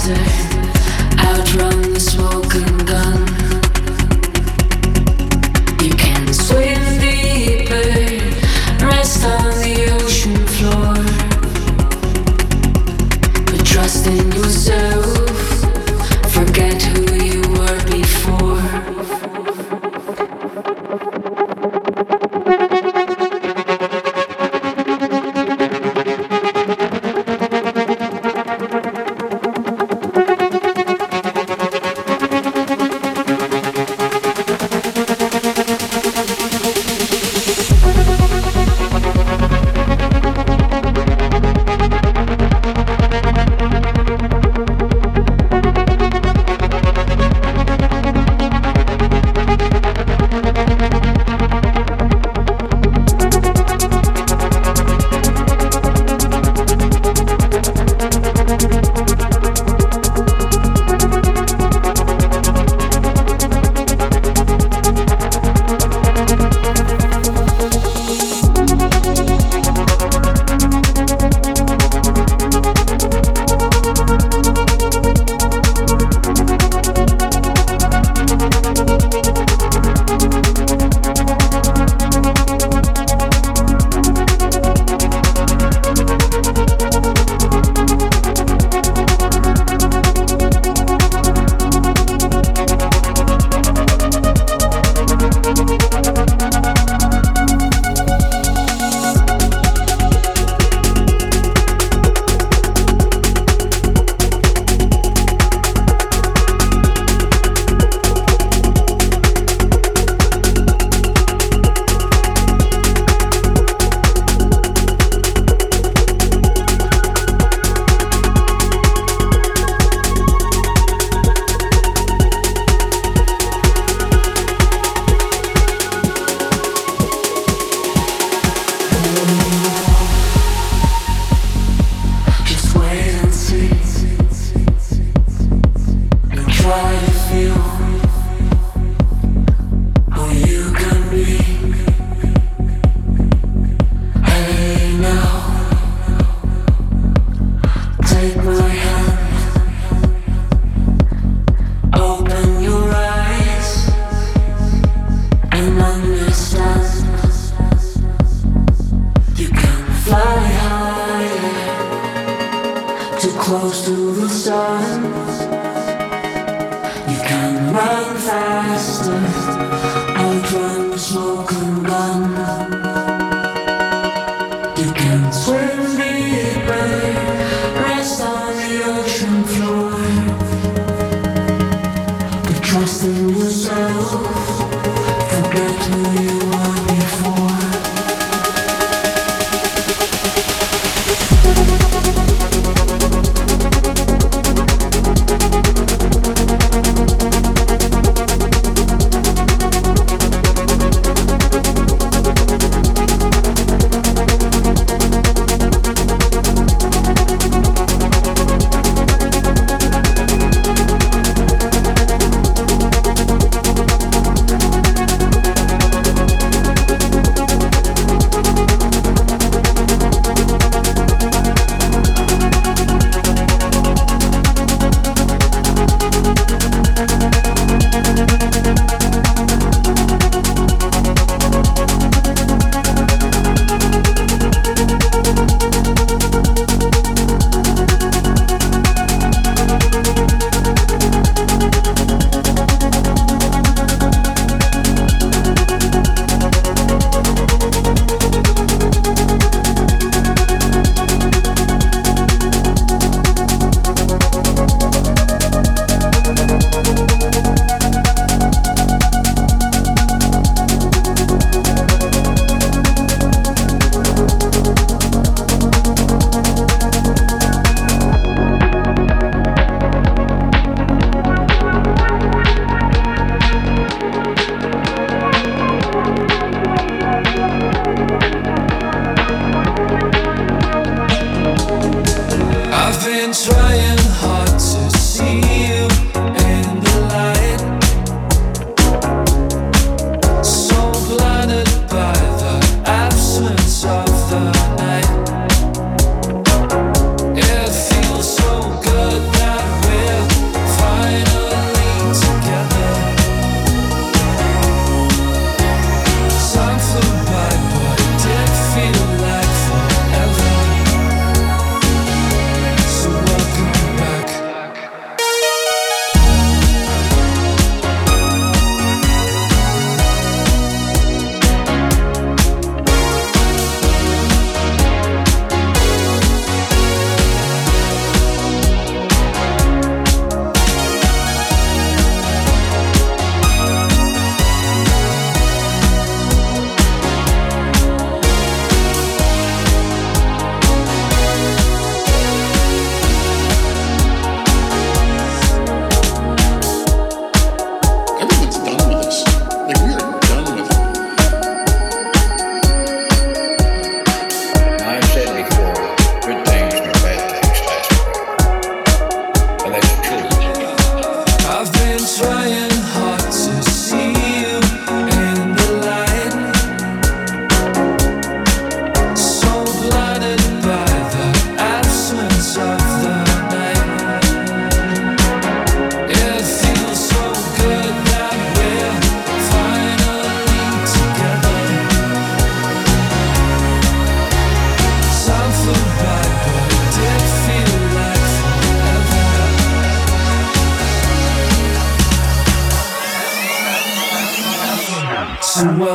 faster, outrun the smoke and gun. You can swim deeper, rest on the ocean floor, but trust in yourself, forget who you were before.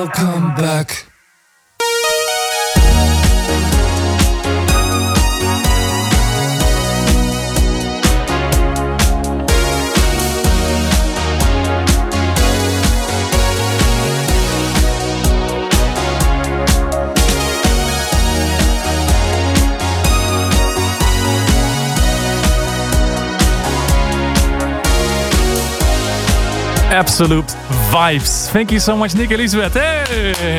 Welcome back. Absolute vibes. Thank you so much, Nick Elisabeth. Hey!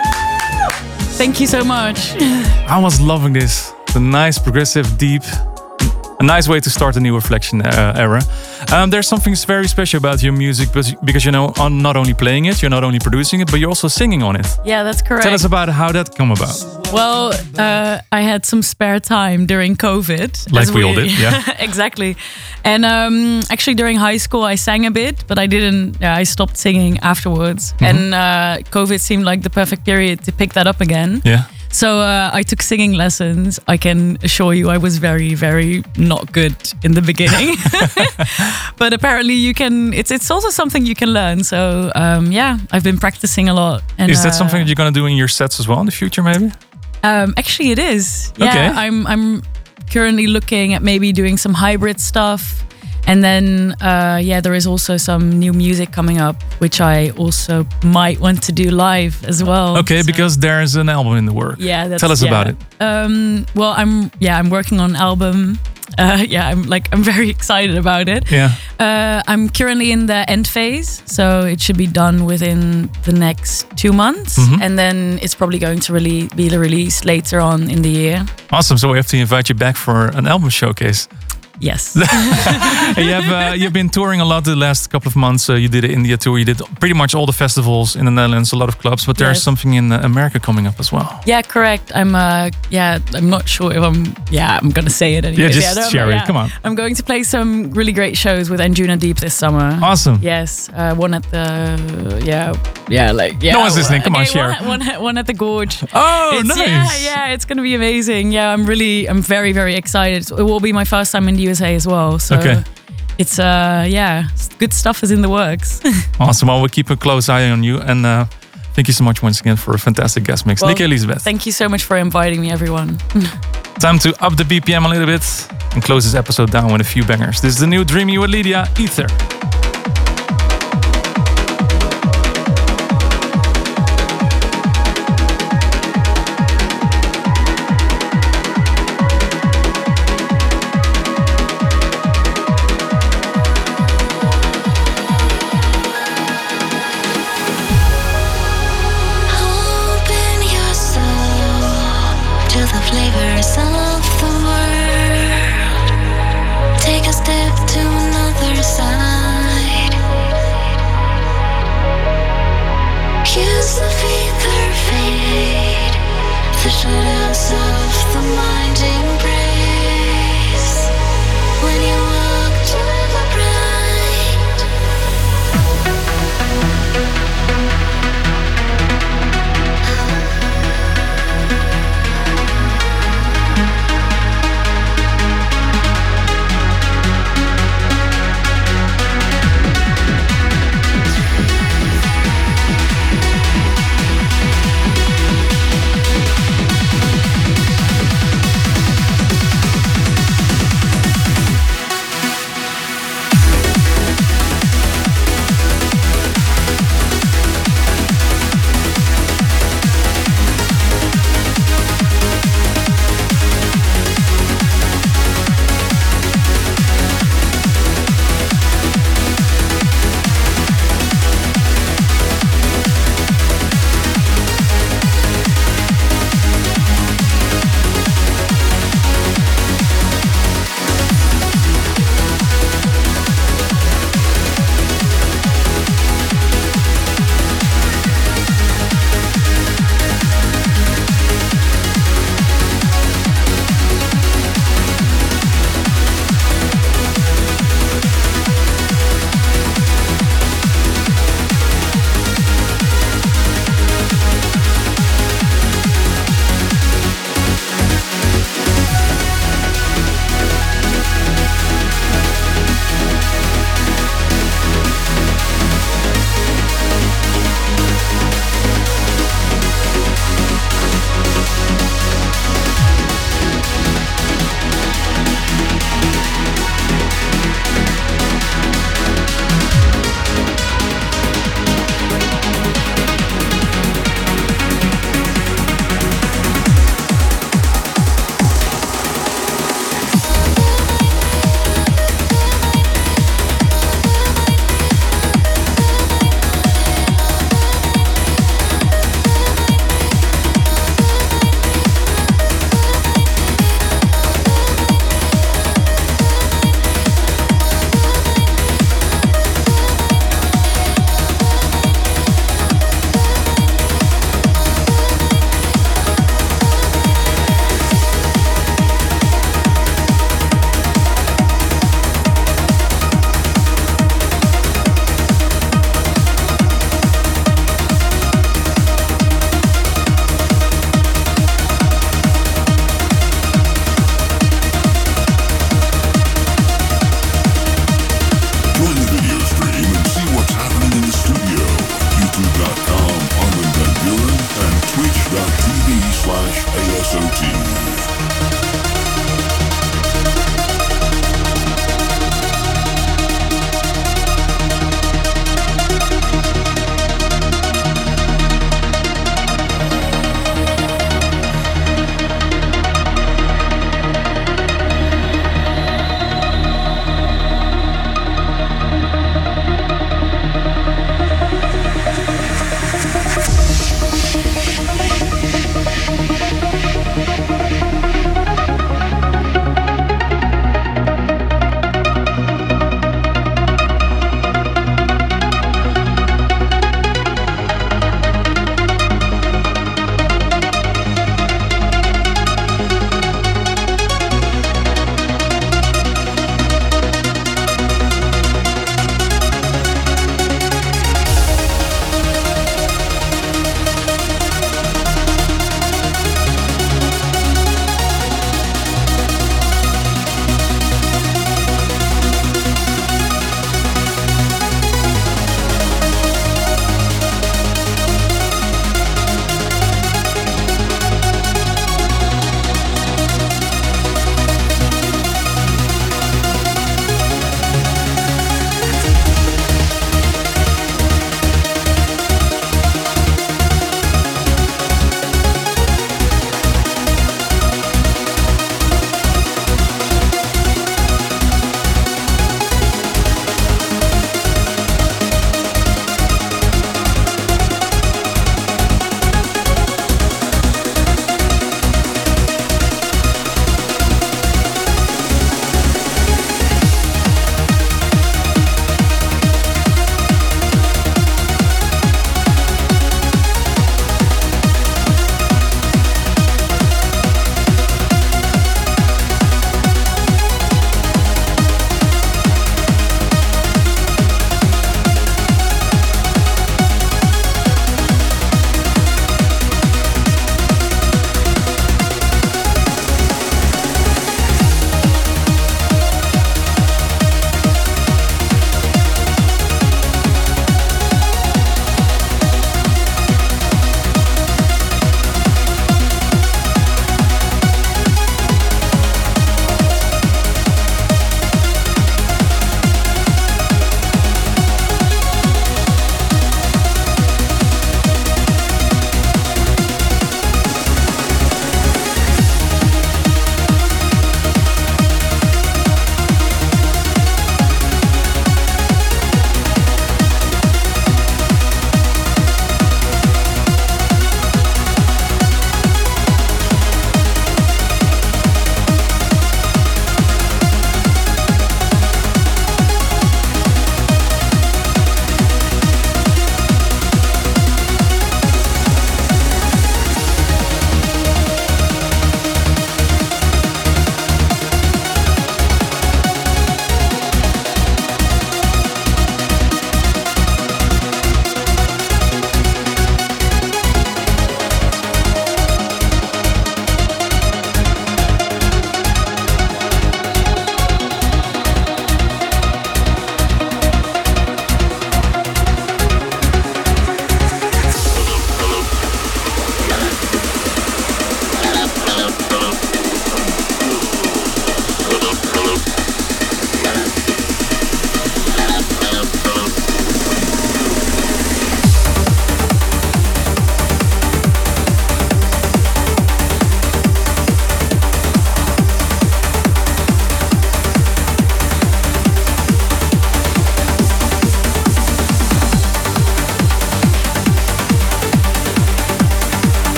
Thank you so much. I was loving this. The nice, progressive, deep. A nice way to start a new Reflection uh, era. Um, there's something very special about your music because you know, on not only playing it, you're not only producing it, but you're also singing on it. Yeah, that's correct. Tell us about how that come about. Well, uh, I had some spare time during COVID. Like we, we all did, yeah. Exactly. And um, actually during high school, I sang a bit, but I didn't, uh, I stopped singing afterwards. Mm-hmm. And uh, COVID seemed like the perfect period to pick that up again. Yeah. So uh, I took singing lessons. I can assure you I was very, very not good in the beginning. But apparently you can, it's it's also something you can learn. So um, yeah, I've been practicing a lot. And, is that uh, something that you're going to do in your sets as well in the future maybe? Um, actually it is. Yeah, okay. I'm, I'm currently looking at maybe doing some hybrid stuff. And then, uh, yeah, there is also some new music coming up, which I also might want to do live as well. Okay, so. Because there's an album in the work. Yeah, that's, tell us yeah. about it. Um, well, I'm yeah, I'm working on an album. Uh, yeah, I'm like I'm very excited about it. Yeah. Uh, I'm currently in the end phase, so it should be done within the next two months, mm-hmm. and then it's probably going to really be released later on in the year. Awesome! So we have to invite you back for an album showcase. Yes. you have uh, you've been touring a lot the last couple of months. Uh, you did an India tour. You did pretty much all the festivals in the Netherlands, a lot of clubs. But there's yes. something in uh, America coming up as well. Yeah, correct. I'm uh, yeah. I'm not sure if I'm. Yeah, I'm gonna say it anyway. Yeah, just yeah, share it. Yeah. Come on. I'm going to play some really great shows with Anjuna Deep this summer. Awesome. Yes, uh, one at the yeah yeah like yeah. No one's listening. Come okay, on, share. One, one, one at the Gorge. Oh, it's, nice. Yeah, yeah. It's gonna be amazing. Yeah, I'm really, I'm very, very excited. It will be my first time in the U S A as well. So okay. It's uh yeah, good stuff is in the works. Awesome. Well, we'll keep a close eye on you, and uh, thank you so much once again for a fantastic guest mix, well, Nick Elisabeth. Thank you so much for inviting me, everyone. Time to up the B P M a little bit and close this episode down with a few bangers. This is the new Dream You with Lydia, Ether. Flavors of the world. Take a step to another side.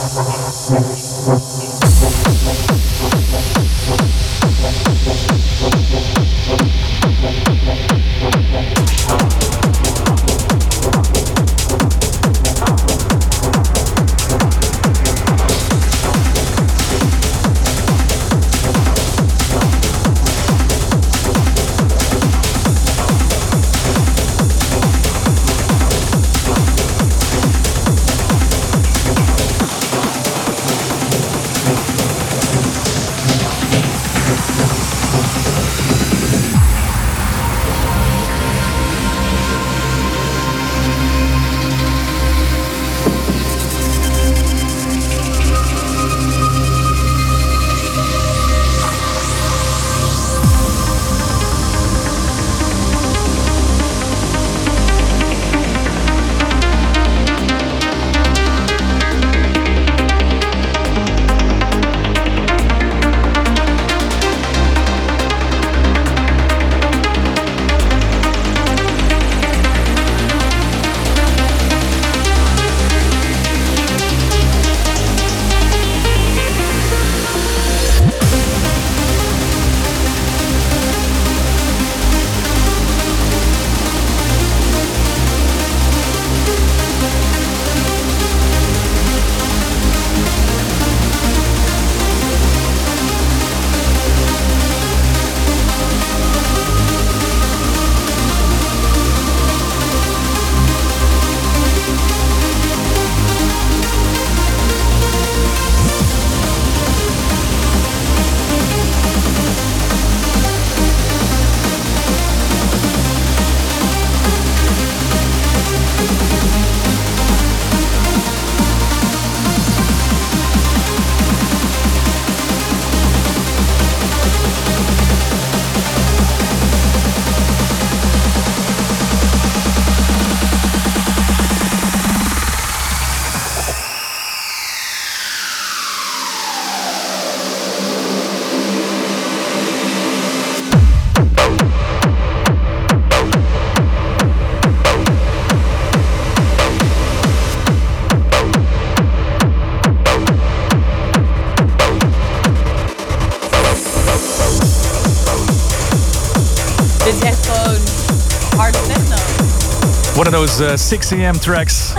One of those uh, six a.m. tracks.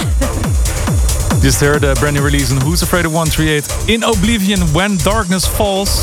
Just heard a brand new release on Who's Afraid of one thirty-eight. In Oblivion, When Darkness Falls.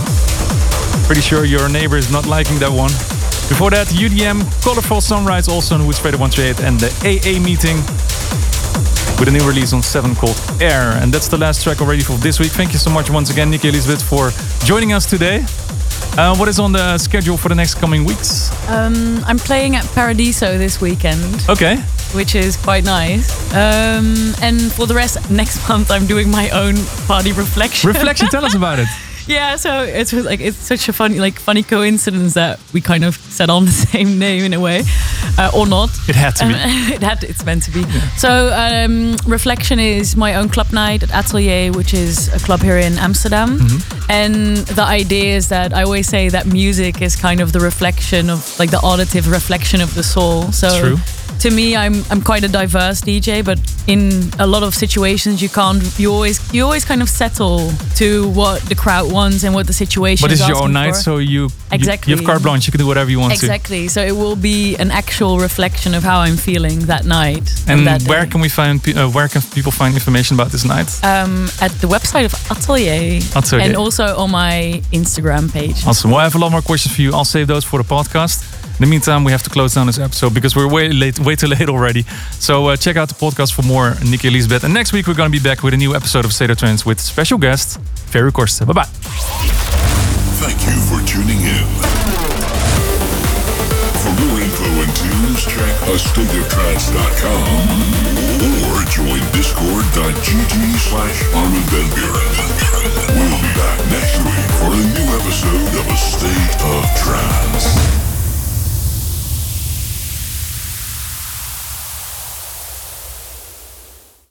Pretty sure your neighbor is not liking that one. Before that, U D M, Colorful Sunrise, also on Who's Afraid of one thirty-eight. And the A A Meeting with a new release on seven called Air. And that's the last track already for this week. Thank you so much once again, Nikki Elizabeth, for joining us today. Uh, what is on the schedule for the next coming weeks? Um, I'm playing at Paradiso this weekend. Okay. Which is quite nice. Um, and for the rest, next month I'm doing my own party reflection. Reflection, tell us about it. Yeah, so it's like it's such a funny like funny coincidence that we kind of set on the same name in a way, uh, or not. It had to be. Um, it had. To, it's meant to be. Yeah. So um, Reflection is my own club night at Atelier, which is a club here in Amsterdam. Mm-hmm. And the idea is that I always say that music is kind of the reflection of like the auditive reflection of the soul. So it's true. To me, I'm I'm quite a diverse D J, but in a lot of situations, you can't. You always you always kind of settle to what the crowd wants and what the situation. But is it's your own night, for. so you exactly you, you have carte blanche. You can do whatever you want exactly. to. Exactly. So it will be an actual reflection of how I'm feeling that night. And that where day. can we find? Uh, where can people find information about this night? Um, at the website of Atelier, Atelier, and also on my Instagram page. Awesome. Well, I have a lot more questions for you. I'll save those for the podcast. In the meantime, we have to close down this episode because we're way late, way too late already. So uh, check out the podcast for more Nikki Elizabeth. And next week, we're going to be back with a new episode of State of Trance with special guest, Ferry Corsten. Bye-bye. Thank you for tuning in. For more info and tunes, check a state of trance dot com or join discord dot g g slash Armin van Buuren.